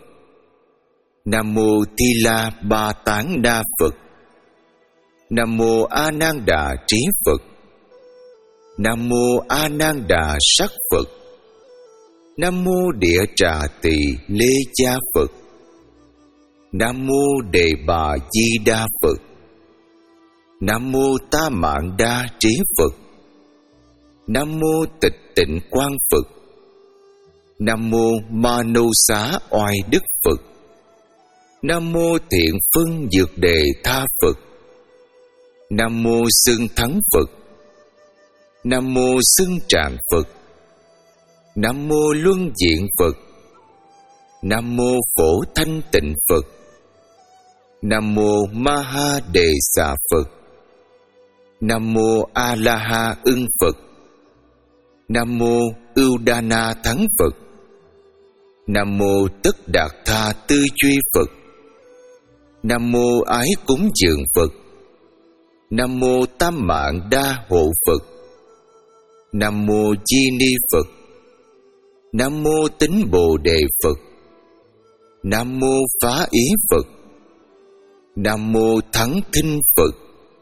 [SPEAKER 1] Nam mô Thi La Ba Tán Đa Phật. Nam mô A Nan Đà Trí Phật. Nam mô A Nan Đà Sắc Phật. Nam mô Địa Trà Tỳ Lê Cha Phật. Nam mô Đề Bà Di Đa Phật. Nam mô Ta Mạng Đa Trí Phật. Nam mô Tịch Tịnh Quang Phật. Nam mô Ma Nô Xá Oai Đức Phật. Nam mô Thiện Phân Dược Đề Tha Phật. Nam mô Xưng Thắng Phật. Nam mô Xưng Tràng Phật. Nam mô Luân Diện Phật. Nam mô Phổ Thanh Tịnh Phật. Nam mô Ma Ha Đề Xà Phật. Nam mô A La Ha Ưng Phật. Nam mô Ưu Đa Na Thắng Phật. Nam mô Tất Đạt Tha Tư Duy Phật. Nam mô Ái Cúng Dường Phật. Nam mô Tam Mạng Đa Hộ Phật. Nam mô Di Ni Phật. Nam mô Tín Bồ Đề Phật. Nam mô Phá Ý Phật. Nam mô Thắng Thinh Phật.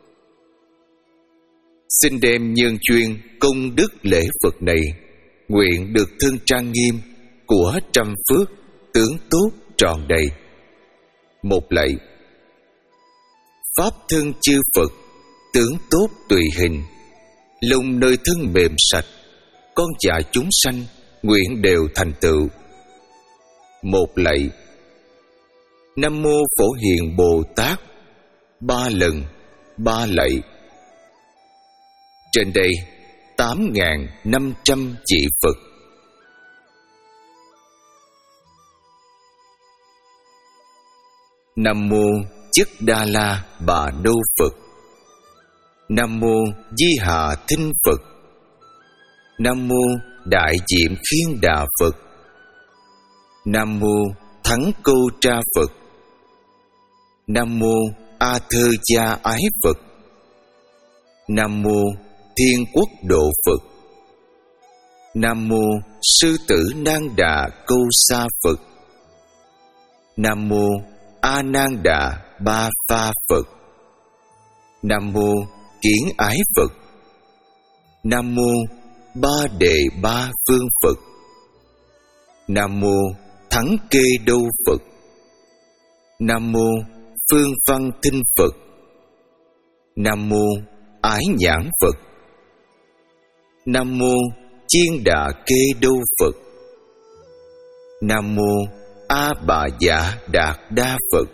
[SPEAKER 1] Xin đem nhân duyên công đức lễ Phật này, nguyện được thân trang nghiêm của trăm phước tướng tốt tròn đầy. Một lạy. Pháp thân chư Phật, tướng tốt tùy hình, lông nơi thân mềm sạch, con dạ chúng sanh nguyện đều thành tựu. Một lạy. Nam mô Phổ Hiền Bồ Tát. Ba lần, ba lạy. Trên đây tám nghìn năm trăm vị Phật. Nam mô Chất Đa La Bà Đô Phật. Nam mô Di Hà Thinh Phật. Nam mô Đại Diệm Khiên Đà Phật. Nam mô Thắng Câu Tra Phật. Nam mô A Thơ Gia Ái Phật. Nam mô Thiên Quốc Độ Phật. Nam mô Sư Tử Nan Đà Câu Sa Phật. Nam mô A Nan Đà Ba Pha Phật. Nam mô Kiển Ái Phật. Nam mô Ba Đề Ba Phương Phật. Nam mô Thắng Kê Đô Phật. Nam mô Phương Văn Thinh Phật. Nam mô Ái Nhãn Phật. Nam mô Chiên Đà Kê Đô Phật. Nam mô A Bà Dạ Đạt Đa Phật.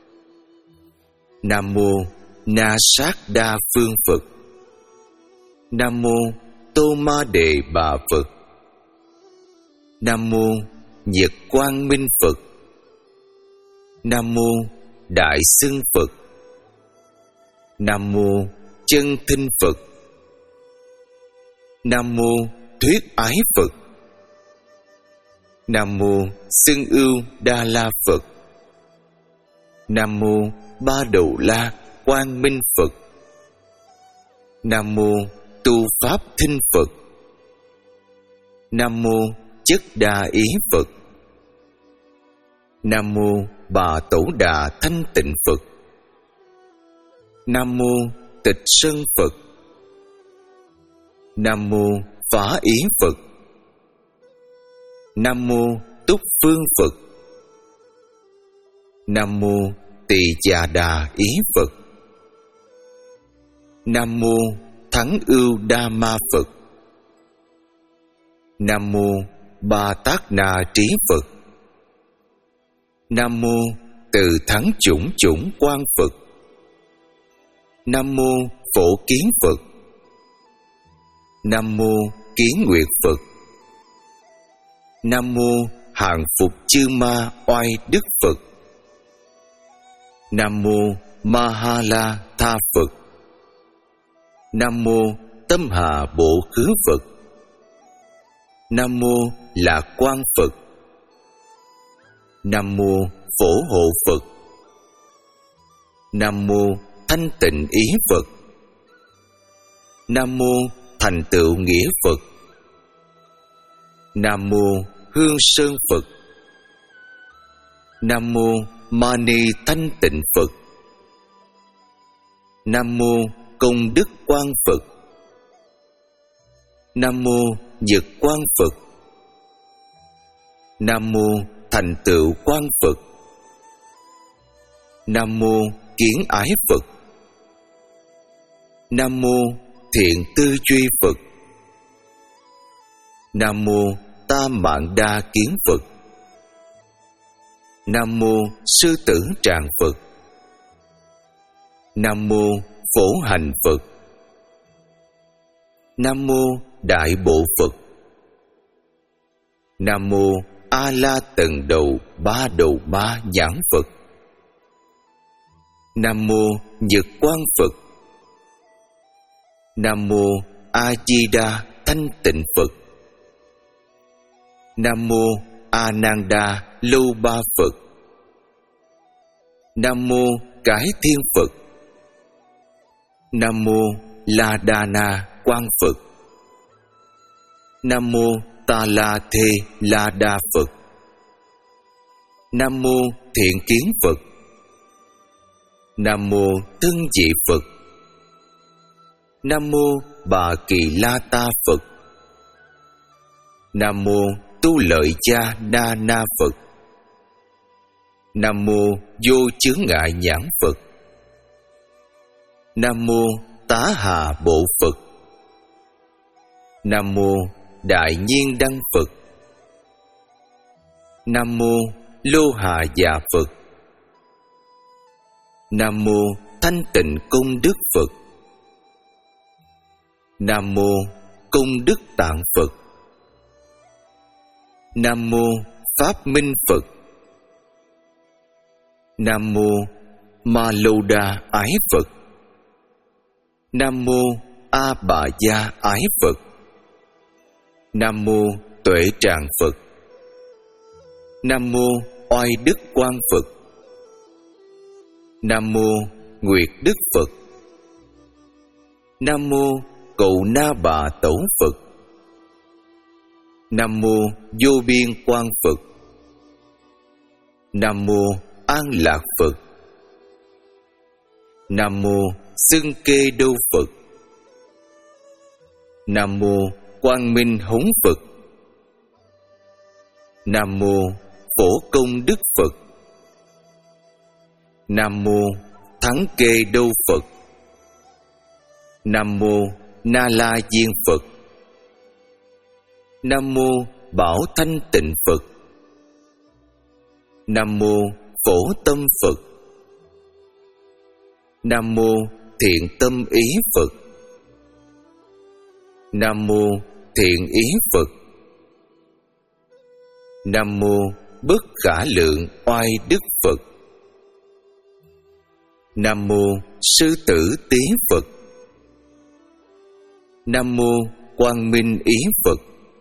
[SPEAKER 1] Nam mô Na Sát Đa Phương Phật. Nam mô Tô Ma Đề Bà Phật. Nam mô Nhật Quang Minh Phật. Nam mô Đại Xưng Phật. Nam mô Chân Thinh Phật. Nam mô Thuyết Ái Phật. Nam mô Xưng Ưu Đa La Phật. Nam mô Ba Đầu La Quang Minh Phật. Nam mô Tu Pháp Thinh Phật. Nam mô Chất Đa Ý Phật. Nam mô Bà Tổ Đà Thanh Tịnh Phật. Nam mô Tịch Sơn Phật. Nam mô Phá Ý Phật. Nam mô Túc Phương Phật. Nam mô Tỳ Già Đà Ý Phật. Nam mô Thắng Ưu Đa Ma Phật. Nam mô Ba Tát Na Trí Phật. Nam mô Từ Thắng Chủng Chủng Quang Phật. Nam mô Phổ Kiến Phật. Nam mô Kiến Nguyệt Phật. Nam mô Hàng Phục Chư Ma Oai Đức Phật. Nam mô Ma Ha La Tha Phật. Nam mô Tâm Hà Bộ Khứ Phật. Nam mô Lạc Quang Phật. Nam mô Phổ Hộ Phật. Nam mô Thanh Tịnh Ý Phật. Nam mô Thành Tựu Nghĩa Phật. Nam mô Hương Sơn Phật. Nam mô Mani Thanh Tịnh Phật. Nam mô Công Đức Quang Phật. Nam mô Nhật Quang Phật. Nam mô Thành Tựu Quang Phật. Nam mô Kiến Ái Phật. Nam mô Thiện Tư Duy Phật. Nam mô Tam Mạn Đa Kiến Phật. Nam mô Sư Tử Tràng Phật. Nam mô Phổ Hành Phật. Nam mô Đại Bộ Phật. Nam mô A La Tần Đầu Ba Đầu Ba Nhãn Phật. Nam mô Nhật Quang Phật. Nam mô A Di Đà Thanh Tịnh Phật. Nam mô A Nan Đa Lâu Ba Phật. Nam mô Cái Thiên Phật. Nam mô La Đà Na Quang Phật. Nam mô Ta La Thê La Đa Phật. Nam mô Thiện Kiến Phật. Nam mô Thân Dị Phật. Nam mô Bà Kỳ La Ta Phật. Nam mô Tu Lợi Cha Na Na Phật. Nam mô Vô Chướng Ngại Nhãn Phật. Nam mô Tá Hà Bộ Phật. Nam mô Đại Nhiên Đăng Phật. Nam mô Lô Hà Dạ Phật. Nam mô Thanh Tịnh Công Đức Phật. Nam mô Công Đức Tạng Phật. Nam mô Pháp Minh Phật. Nam mô Ma Lâu Đa Ái Phật. Nam mô A Bà Gia Ái Phật. Nam mô Tuệ Tràng Phật. Nam mô Oai Đức Quang Phật. Nam mô Nguyệt Đức Phật. Nam mô Cậu Na Bà Tẩu Phật. Nam mô Vô Biên Quang Phật. Nam mô An Lạc Phật. Nam mô Xưng Kê Đô Phật. Nam mô Quang Minh Hống Phật. Nam mô Phổ Công Đức Phật. Nam mô Thắng Kê Đô Phật. Nam mô Na La Diên Phật. Nam mô Bảo Thanh Tịnh Phật. Nam mô Phổ Tâm Phật. Nam mô Thiện Tâm Ý Phật. Nam mô Thiện Ý Phật. Nam mô Bất Khả Lượng Oai Đức Phật. Nam mô Sư Tử Tý Phật. Nam mô Quang Minh Ý Phật.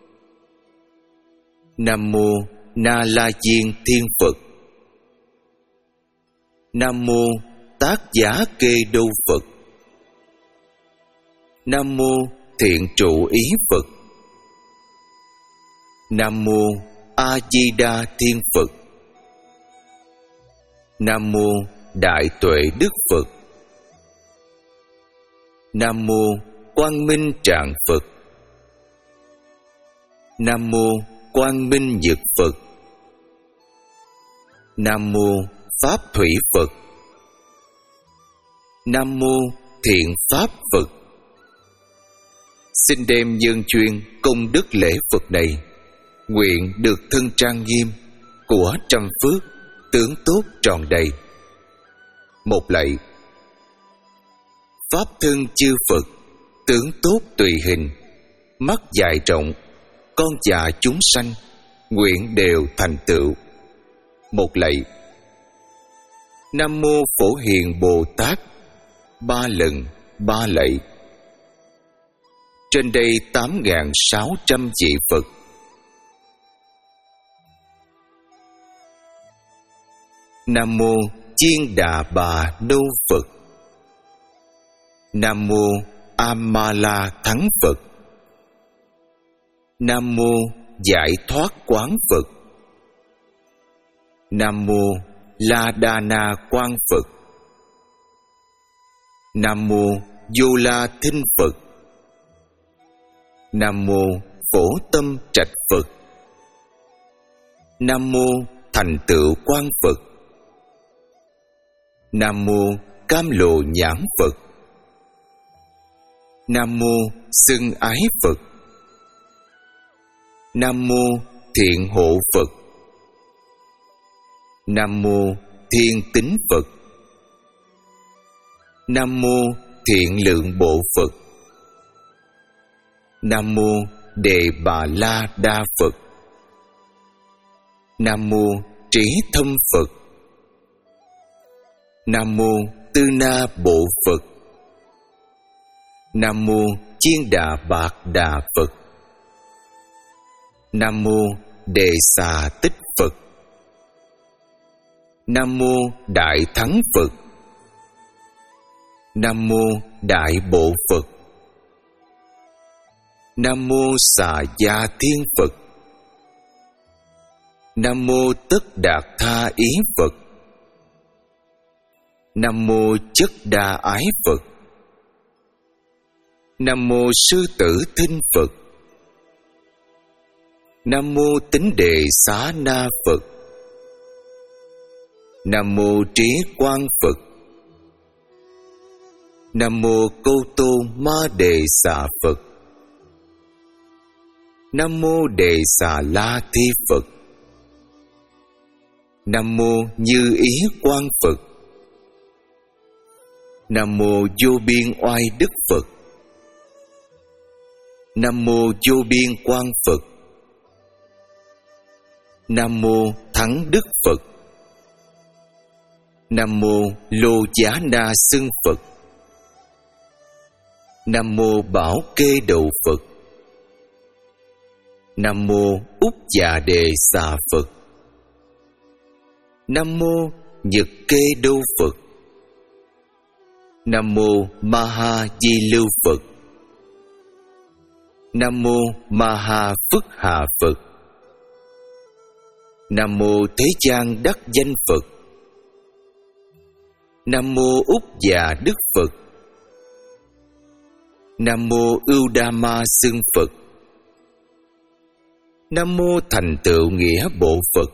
[SPEAKER 1] Nam mô Na La Diên Thiên Phật. Nam mô Tác Giả Kê Đô Phật. Nam mô Thiện Trụ Ý Phật. Nam mô A Di Đà Thiên Phật. Nam mô Đại Tuệ Đức Phật. Nam mô Quang Minh Tràng Phật. Nam mô Quang Minh Nhật Phật. Nam mô Pháp Thủy Phật. Nam mô Thiện Pháp Phật. Xin đem nhân chuyên công đức lễ Phật này, nguyện được thân trang nghiêm của trăm phước, tướng tốt tròn đầy. Một lạy. Pháp thân chư Phật, tướng tốt tùy hình, mắt dài rộng, con già chúng sanh, nguyện đều thành tựu. Một lạy. Nam mô Phổ Hiền Bồ Tát. Ba lần, ba lạy. Trên đây tám ngàn sáu trăm vị Phật. Nam mô Chiên Đà Bà Nô Phật. Nam mô A-ma-la Thắng Phật. Nam mô Giải Thoát Quán Phật. Nam mô La Đà Na Quang Phật. Nam mô Vô La Thinh Phật. Nam mô Phổ Tâm Trạch Phật. Nam mô Thành Tựu Quang Phật. Nam mô Cam Lồ Nhãn Phật. Nam mô xưng ái Phật. Nam mô thiện hộ Phật. Nam mô thiên tín Phật. Nam mô thiện lượng bộ Phật. Nam mô Đề Bà La Đa Phật. Nam mô Trí Thâm Phật. Nam mô Tư Na Bộ Phật. Nam mô Chiên Đà Bạc Đà Phật. Nam mô Đề Xà Tích Phật. Nam mô Đại Thắng Phật. Nam mô Đại Bộ Phật. Nam mô Xà Gia Thiên Phật. Nam mô Tất Đạt Tha Ý Phật. Nam mô Chất Đa Ái Phật. Nam mô Sư Tử Thinh Phật. Nam mô Tín Đề Xá Na Phật. Nam mô Trí Quang Phật. Nam mô Câu Tô Ma Đề Xà Phật. Nam mô Đề Xà La Thi Phật. Nam mô Như Ý Quang Phật. Nam mô Vô Biên Oai Đức Phật. Nam mô Vô Biên Quang Phật. Nam mô Thắng Đức Phật. Nam mô Lô Giá Na Xưng Phật. Nam mô Bảo Kê Đầu Phật. Nam mô Úc Dạ Đề Xà Phật. Nam mô Nhật Kê Đô Phật. Nam mô Ma Ha Di Lưu Phật. Nam mô Ma Ha Phước Hà Phật. Nam mô Thế Gian Đắc Danh Phật. Nam mô Úc Dạ Đức Phật. Nam mô Ưu Đa Ma Xưng Phật. Nam mô Thành Tựu Nghĩa Bộ Phật.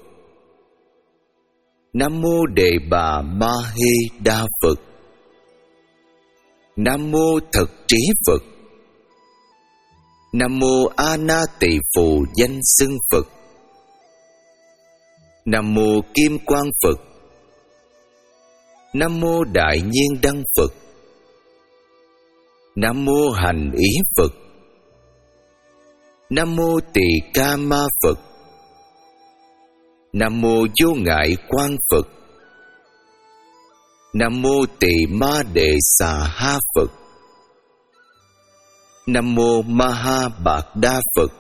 [SPEAKER 1] Nam mô Đề Bà Ma Hê Đa Phật. Nam mô Thật Trí Phật. Nam mô A Na Tỳ Phù Danh Xưng Phật. Nam mô Kim Quang Phật. Nam mô Đại Nhiên Đăng Phật. Nam mô Hành Ý Phật. Nam mô Tỳ Ca Ma Phật. Nam mô Vô Ngại Quang Phật. Nam mô Tỳ Ma Đề Xà Ha Phật. Nam mô Ma Ha Bạc Đa Phật.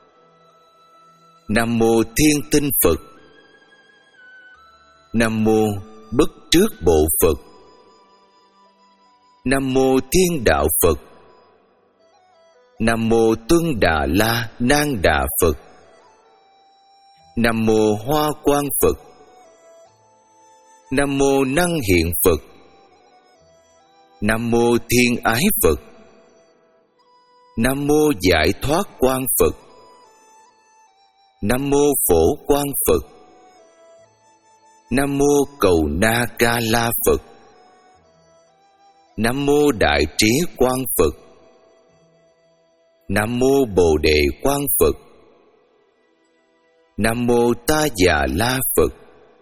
[SPEAKER 1] Nam mô Thiên Tinh Phật. Nam mô Bất Trước Bộ Phật. Nam mô Thiên Đạo Phật. Nam mô Tuân Đà La Nan Đà Phật. Nam mô Hoa Quang Phật. Nam mô Năng Hiện Phật. Nam mô Thiên Ái Phật. Nam mô Giải Thoát Quang Phật. Nam mô Phổ Quang Phật. Nam mô Cầu Na Ca La Phật. Nam mô Đại Trí Quang Phật. Nam mô Bồ Đề Quang Phật. Nam mô Ta Già La Phật.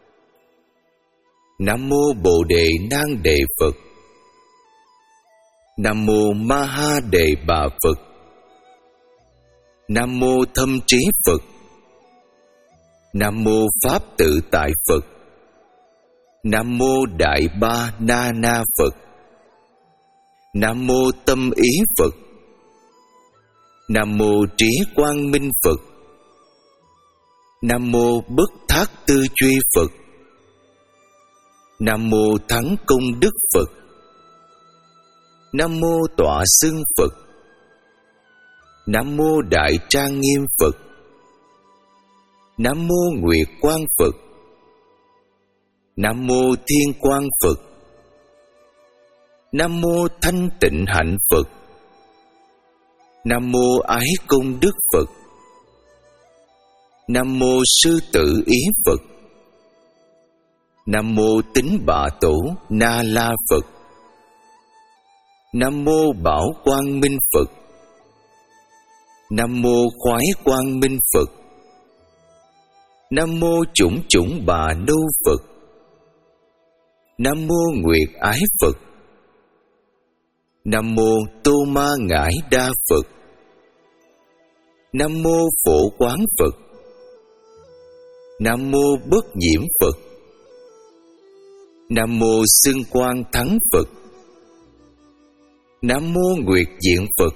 [SPEAKER 1] Nam mô Bồ Đề Nan Đề Phật. Nam mô Ma Ha Đề Bà Phật. Nam mô Thâm Trí Phật. Nam mô Pháp Tự Tại Phật. Nam mô Đại Ba Na Na Phật. Nam mô Tâm Ý Phật. Nam mô Trí Quang Minh Phật. Nam mô Bất Thác Tư Duy Phật. Nam mô Thắng Công Đức Phật. Nam mô Tọa Xưng Phật. Nam mô Đại Trang Nghiêm Phật. Nam mô Nguyệt Quang Phật. Nam mô Thiên Quang Phật. Nam mô Thanh Tịnh Hạnh Phật. Nam mô Ái Công Đức Phật. Nam mô Sư Tử Ý Phật. Nam mô Tín Bạ Tổ Na La Phật. Nam mô Bảo Quang Minh Phật. Nam mô Khoái Quang Minh Phật. Nam mô Chủng Chủng Bà Nô Phật. Nam mô Nguyệt Ái Phật. Nam mô Tô Ma Ngải Đa Phật. Nam mô Phổ Quán Phật. Nam mô Bất Nhiễm Phật. Nam mô Xưng Quang Thắng Phật. Nam mô Nguyệt Diện Phật.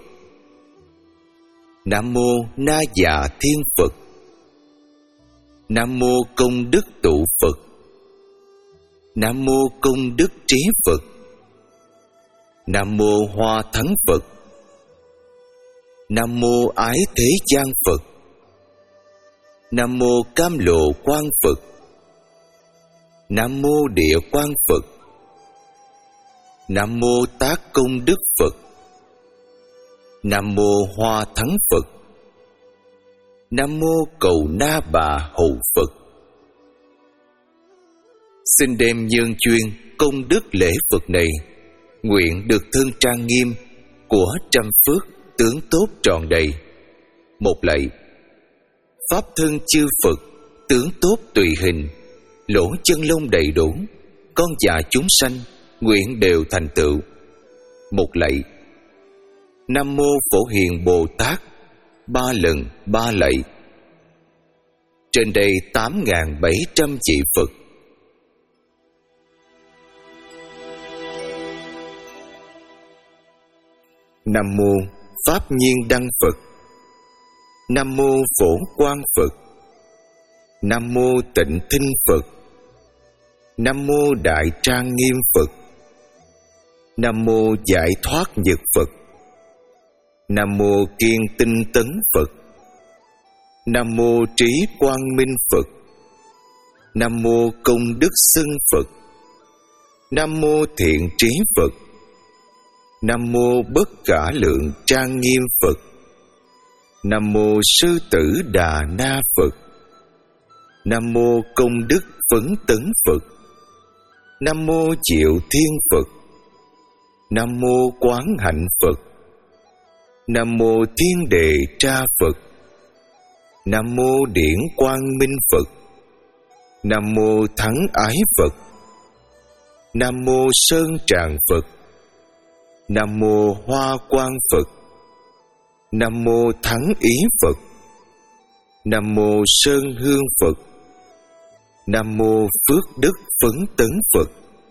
[SPEAKER 1] Nam mô Na Dạ Thiên Phật. Nam mô Công Đức Tụ Phật. Nam mô Công Đức Trí Phật. Nam mô Hoa Thắng Phật. Nam mô Ái Thế Gian Phật. Nam mô Cam Lộ Quang Phật. Nam mô Địa Quang Phật. Nam mô Tác Công Đức Phật. Nam mô Hoa Thắng Phật. Nam mô Cầu Na Bà Hầu Phật. Xin đem nhân chuyên công đức lễ Phật này, nguyện được thân trang nghiêm của trăm phước tướng tốt tròn đầy. Một lạy. Pháp thân chư Phật, tướng tốt tùy hình, lỗ chân lông đầy đủ, con dạ chúng sanh nguyện đều thành tựu. Một lạy. Nam mô Phổ Hiền Bồ Tát, ba lần ba lạy. Trên đây tám nghìn bảy trăm vị Phật. Nam mô Pháp Nhiên Đăng Phật. Nam mô Phổ Quang Phật. Nam mô Tịnh Thinh Phật. Nam mô Đại Trang Nghiêm Phật. Nam mô Giải Thoát Nhật Phật. Nam mô Kiên Tinh Tấn Phật. Nam mô Trí Quang Minh Phật. Nam mô Công Đức Xưng Phật. Nam mô Thiện Trí Phật. Nam mô Bất Khả Lượng Trang Nghiêm Phật. Nam mô Sư Tử Đà Na Phật. Nam mô Công Đức Phấn Tấn Phật. Nam mô Diệu Thiên Phật. Nam mô Quán Hạnh Phật. Nam mô Thiên Đệ Tra Phật. Nam mô Điển Quang Minh Phật. Nam mô Thắng Ái Phật. Nam mô Sơn Tràng Phật. Nam mô Hoa Quang Phật. Nam mô Thắng Ý Phật. Nam mô Sơn Hương Phật. Nam mô Phước Đức Phấn Tấn Phật.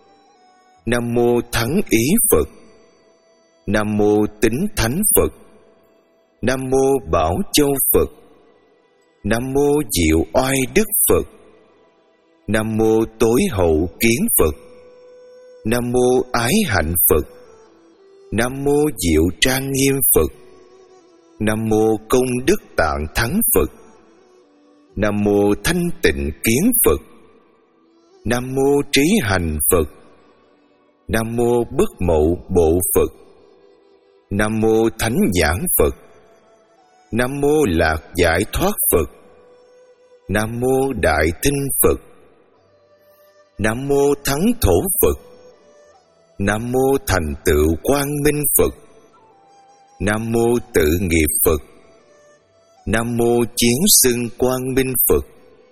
[SPEAKER 1] Nam mô Thắng Ý Phật. Nam mô Tính Thánh Phật. Nam mô Bảo Châu Phật. Nam mô Diệu Oai Đức Phật. Nam mô Tối Hậu Kiến Phật. Nam mô Ái Hạnh Phật. Nam mô Diệu Trang Nghiêm Phật. Nam mô Công Đức Tạng Thắng Phật. Nam mô Thanh Tịnh Kiến Phật. Nam mô Trí Hành Phật. Nam mô Bất Mậu Bộ Phật. Nam mô Thánh Giảng Phật. Nam mô Lạc Giải Thoát Phật. Nam mô Đại Thinh Phật. Nam mô Thắng Thổ Phật. Nam mô Thành Tựu Quang Minh Phật. Nam mô Tự Nghiệp Phật. Nam mô Chiến Xưng Quang Minh Phật.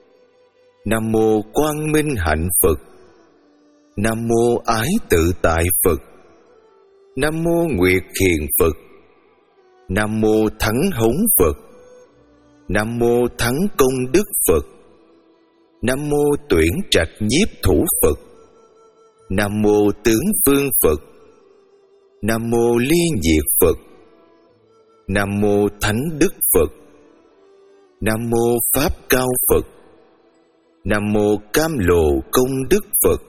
[SPEAKER 1] Nam mô Quang Minh Hạnh Phật. Nam mô Ái Tự Tại Phật. Nam mô Nguyệt Hiền Phật. Nam mô Thắng Hống Phật. Nam mô Thắng Công Đức Phật. Nam mô Tuyển Trạch Nhiếp Thủ Phật. Nam mô Tướng Phương Phật. Nam mô Ly Diệt Phật. Nam mô Thánh Đức Phật. Nam mô Pháp Cao Phật. Nam mô Cam Lộ Công Đức Phật.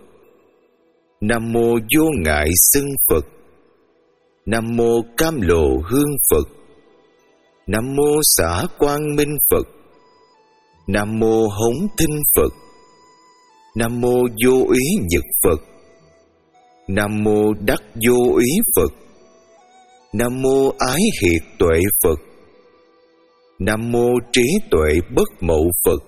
[SPEAKER 1] Nam mô Vô Ngại Xưng Phật. Nam mô Cam Lộ Hương Phật. Nam mô Xả Quang Minh Phật. Nam mô Hống Thinh Phật. Nam mô Vô Ý Nhật Phật. Nam mô Đắc Vô Ý Phật. Nam mô Ái Hiệt Tuệ Phật. Nam mô Trí Tuệ Bất Mậu Phật.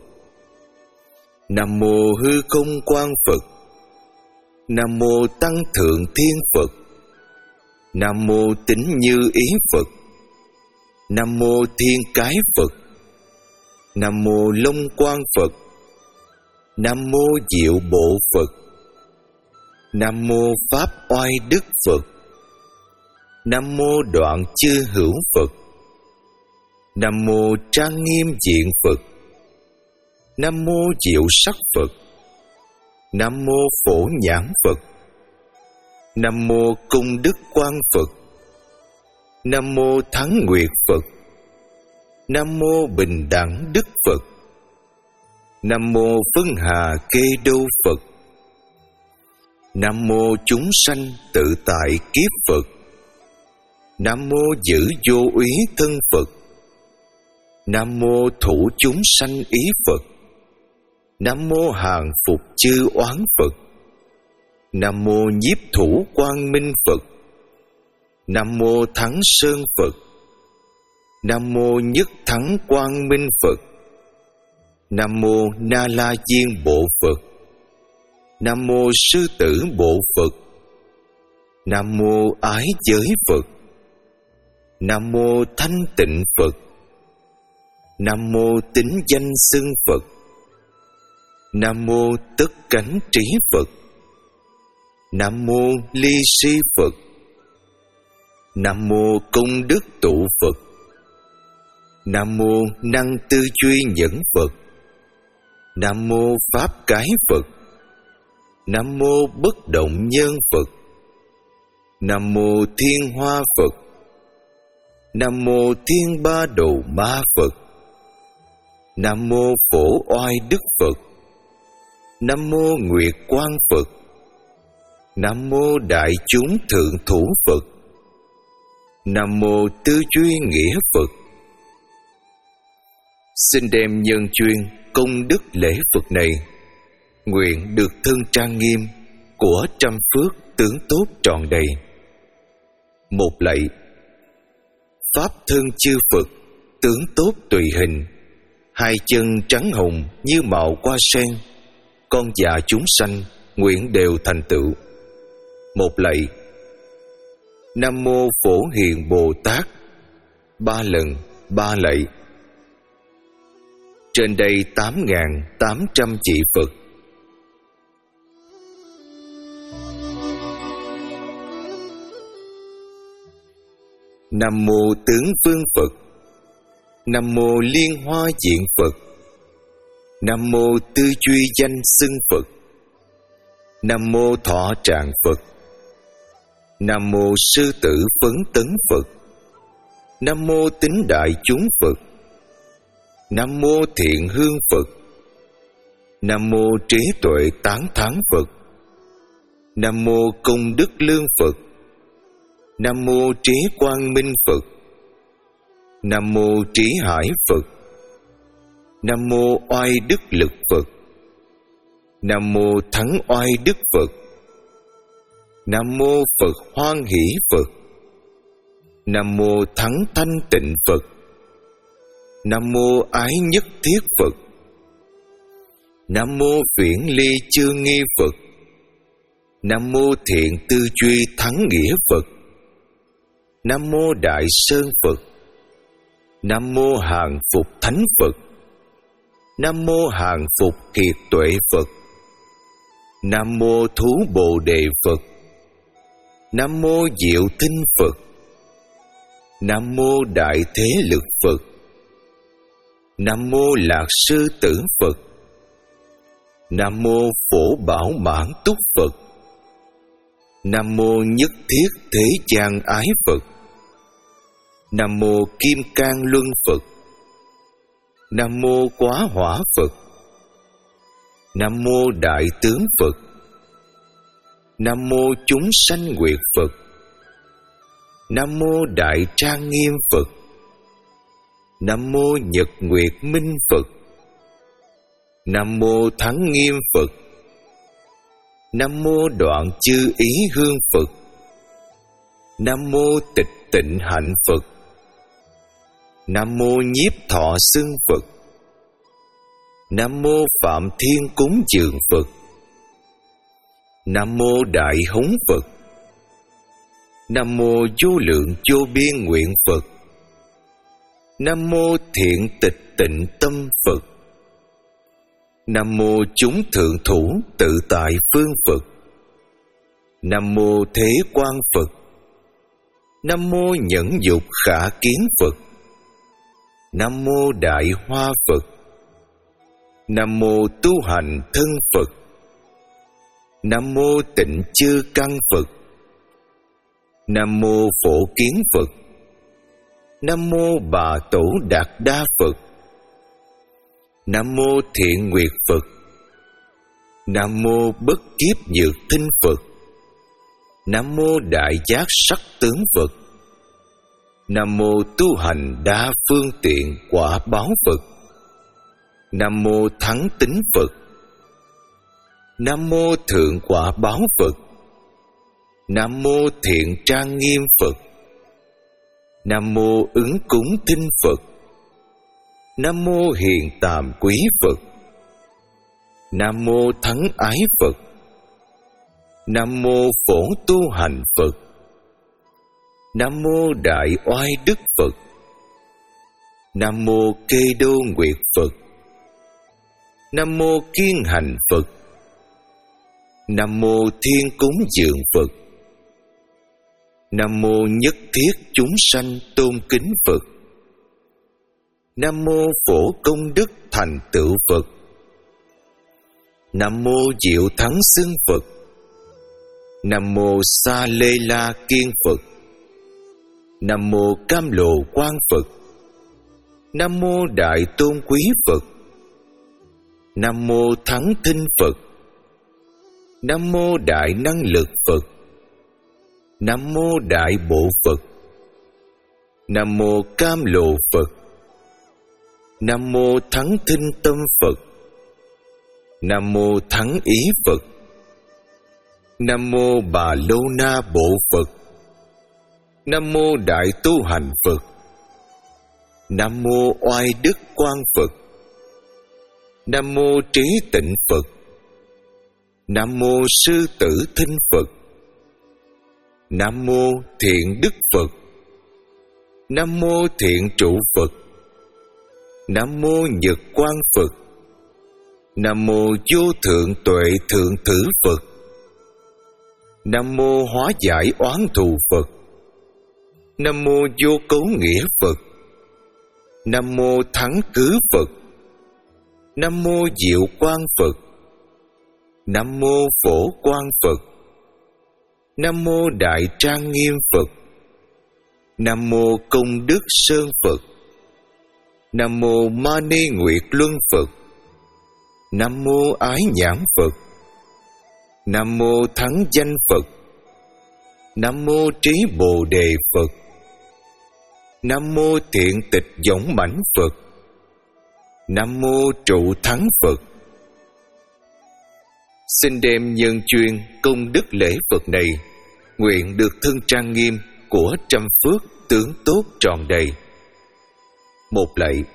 [SPEAKER 1] Nam mô Hư Không Quang Phật. Nam mô Tăng Thượng Thiên Phật. Nam mô Tín Như Ý Phật. Nam mô Thiên Cái Phật. Nam mô Long Quang Phật. Nam mô Diệu Bộ Phật. Nam mô Pháp Oai Đức Phật. Nam mô Đoạn Chư Hữu Phật. Nam mô Trang Nghiêm Diện Phật. Nam mô Diệu Sắc Phật. Nam mô Phổ Nhãn Phật. Nam mô Công Đức Quang Phật. Nam mô Thắng Nguyệt Phật. Nam mô Bình Đẳng Đức Phật. Nam mô Phân Hà Kê Đô Phật. Nam mô Chúng Sanh Tự Tại Kiếp Phật. Nam mô Giữ Vô Úy Thân Phật. Nam mô Thủ Chúng Sanh Ý Phật. Nam mô Hàng Phục Chư Oán Phật. Nam mô Nhiếp Thủ Quang Minh Phật. Nam mô Thắng Sơn Phật. Nam mô Nhất Thắng Quang Minh Phật. Nam mô Na La Diên Bộ Phật. Nam mô Sư Tử Bộ Phật. Nam mô Ái Giới Phật. Nam mô Thanh Tịnh Phật. Nam mô Tính Danh Xưng Phật. Nam mô Tất Cánh Trí Phật. Nam mô Ly Si Phật. Nam mô Công Đức Tụ Phật. Nam mô Năng Tư Duy Nhẫn Phật. Nam mô Pháp Cái Phật. Nam mô Bất Động Nhân Phật. Nam mô Thiên Hoa Phật. Nam mô Thiên Ba Đầu Ma Phật. Nam mô Phổ Oai Đức Phật. Nam mô Nguyệt Quang Phật. Nam mô Đại Chúng Thượng Thủ Phật. Nam mô Tư Duy Nghĩa Phật. Xin đem nhân chuyên công đức lễ Phật này, nguyện được thân trang nghiêm của trăm phước tướng tốt trọn đầy. Một lạy. Pháp thân chư Phật, tướng tốt tùy hình, hai chân trắng hồng như màu hoa sen, con già chúng sanh nguyện đều thành tựu. Một lạy. Nam mô Phổ Hiền Bồ Tát. Ba lần, ba lạy. Trên đây tám nghìn tám trăm vị Phật. Nam mô Tướng Vương Phật. Nam mô Liên Hoa Diện Phật. Nam mô Tư Duy Danh Xưng Phật. Nam mô Thọ Trạng Phật. Nam mô Sư Tử Phấn Tấn Phật. Nam mô Tín Đại Chúng Phật. Nam mô Thiện Hương Phật. Nam mô Trí Tuệ Tán Thán Phật. Nam mô Công Đức Lương Phật. Nam mô Trí Quang Minh Phật. Nam mô Trí Hải Phật. Nam mô Oai Đức Lực Phật. Nam mô Thắng Oai Đức Phật. Nam mô Phật Hoan Hỷ Phật. Nam mô Thắng Thanh Tịnh Phật. Nam mô Ái Nhất Thiết Phật. Nam mô Viễn Ly Chương Nghi Phật. Nam mô Thiện Tư Duy Thắng Nghĩa Phật. Nam mô Đại Sơn Phật. Nam mô Hàng Phục Thánh Phật. Nam mô Hàng Phục Kiệt Tuệ Phật. Nam mô Thú Bồ Đề Phật. Nam mô Diệu Tinh Phật. Nam mô Đại Thế Lực Phật. Nam mô Lạc Sư Tử Phật. Nam mô Phổ Bảo Mãn Túc Phật. Nam mô Nhất Thiết Thế Gian Ái Phật. Nam mô Kim Cang Luân Phật. Nam mô Quá Hỏa Phật. Nam mô Đại Tướng Phật. Nam mô Chúng Sanh Nguyệt Phật. Nam mô Đại Trang Nghiêm Phật. Nam mô Nhật Nguyệt Minh Phật. Nam mô Thắng Nghiêm Phật. Nam mô Đoạn Chư Ý Hương Phật. Nam mô Tịch Tịnh Hạnh Phật. Nam mô Nhiếp Thọ Xưng Phật. Nam mô Phạm Thiên Cúng Dường Phật. Nam mô Đại Hống Phật. Nam mô vô lượng vô biên nguyện Phật. Nam mô thiện tịch tịnh tâm Phật. Nam mô chúng thượng thủ tự tại phương Phật. Nam mô thế quan Phật. Nam mô nhẫn dục khả kiến Phật. Nam mô đại hoa Phật. Nam mô tu hành thân Phật. Nam mô tịnh chư căn Phật. Nam mô phổ kiến Phật. Nam mô bà tổ đạt đa Phật. Nam mô thiện nguyệt Phật. Nam mô bất kiếp nhược thinh Phật. Nam mô đại giác sắc tướng Phật. Nam mô tu hành đa phương tiện quả báo Phật. Nam mô thắng tín Phật. Nam mô thượng quả báo Phật. Nam mô thiện trang nghiêm Phật. Nam mô ứng cúng thinh Phật. Nam mô hiền tàm quý Phật. Nam mô thắng ái Phật. Nam mô phổ tu hành Phật. Nam mô đại oai đức Phật. Nam mô kê đô nguyệt Phật. Nam mô kiên hành Phật. Nam mô thiên cúng dường Phật. Nam mô nhất thiết chúng sanh tôn kính Phật. Nam mô phổ công đức thành tựu Phật. Nam mô diệu thắng xưng Phật. Nam mô sa lê la kiên Phật. Nam mô cam lộ quang Phật. Nam mô đại tôn quý Phật. Nam mô thắng thinh Phật. Nam mô đại năng lực Phật. Nam mô đại bộ Phật. Nam mô cam lộ Phật. Nam mô thắng thinh tâm Phật. Nam mô thắng ý Phật. Nam mô bà lô na bộ Phật. Nam mô đại tu hành Phật. Nam mô oai đức quang Phật. Nam mô trí tịnh Phật. Nam mô sư tử thinh Phật. Nam mô thiện đức Phật. Nam mô thiện trụ Phật. Nam mô nhật quang Phật. Nam mô vô thượng tuệ thượng thử Phật. Nam mô hóa giải oán thù Phật. Nam mô vô cấu nghĩa Phật. Nam mô thắng cứ Phật. Nam mô diệu quang Phật. Nam mô phổ quang Phật. Nam mô đại trang nghiêm Phật. Nam mô công đức sơn Phật. Nam mô ma ni nguyệt luân Phật. Nam mô ái nhãn Phật. Nam mô thắng danh Phật. Nam mô trí bồ đề Phật. Nam mô thiện tịch dõng mãnh Phật. Nam mô trụ thắng Phật. Xin đem nhân chuyên công đức lễ Phật này, nguyện được thân trang nghiêm của trăm phước tướng tốt tròn đầy. Một lạy.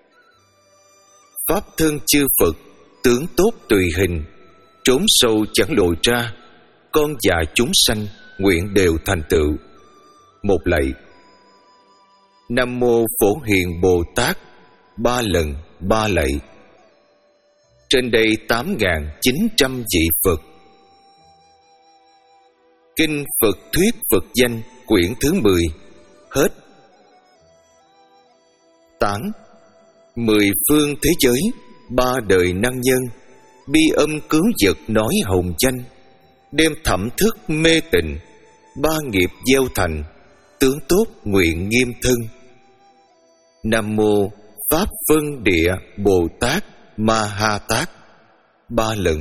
[SPEAKER 1] Pháp thân chư Phật, tướng tốt tùy hình, trốn sâu chẳng lộ ra, con và chúng sanh nguyện đều thành tựu. Một lạy. Nam mô Phổ Hiền Bồ Tát, ba lần ba lạy. Trên đây tám nghìn chín trăm vị Phật. Kinh Phật Thuyết Phật Danh quyển thứ mười. Hết. Tán. Mười phương thế giới, ba đời năng nhân, bi âm cứu vật nói hồng danh, đêm thẩm thức mê tịnh, ba nghiệp gieo thành, tướng tốt nguyện nghiêm thân. Nam mô Pháp Vân Địa Bồ Tát Ma Ha Tát, ba lần.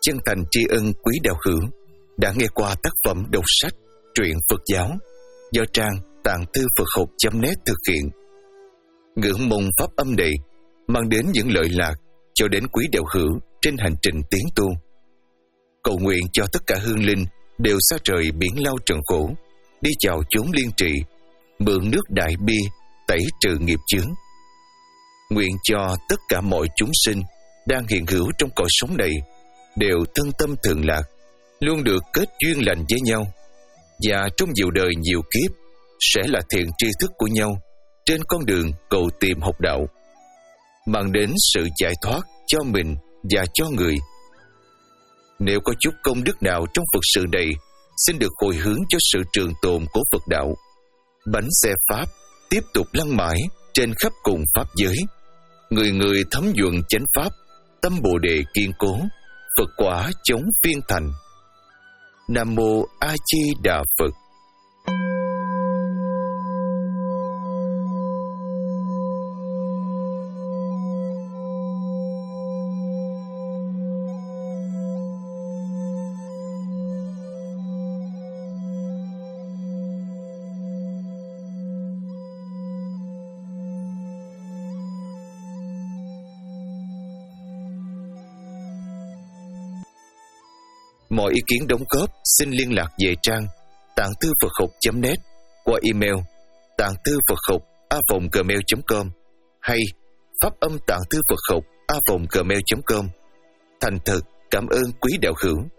[SPEAKER 1] chân thành tri ân quý đạo hữu đã nghe qua tác phẩm đọc sách truyện Phật giáo do trang tạng thư Phật học chấm net thực hiện. Ngưỡng mong pháp âm này mang đến những lợi lạc cho đến quý đạo hữu trên hành trình tiến tu. Cầu nguyện cho tất cả hương linh đều xa trời biển lao trần khổ, đi chào chốn liên trị, mượn nước đại bi tẩy trừ nghiệp chướng. Nguyện cho tất cả mọi chúng sinh đang hiện hữu trong cõi sống này đều thân tâm thường lạc, luôn được kết duyên lành với nhau, và trong nhiều đời nhiều kiếp sẽ là thiện tri thức của nhau trên con đường cầu tìm học đạo, mang đến sự giải thoát cho mình và cho người. Nếu có chút công đức nào trong Phật sự này, xin được hồi hướng cho sự trường tồn của Phật đạo. Bánh xe Pháp tiếp tục lăn mãi trên khắp cùng Pháp giới. Người người thấm nhuận chánh Pháp, tâm Bồ Đề kiên cố, Phật quả chống phiên thành. Nam Mô A Di Đà Phật. Mọi ý kiến đóng góp xin liên lạc về trang tạng thư Phật học chấm net qua email tạng thư Phật học a vòng gmail chấm com hay pháp âm tạng thư Phật học a vòng gmail chấm com. Thành thật cảm ơn quý đạo hữu.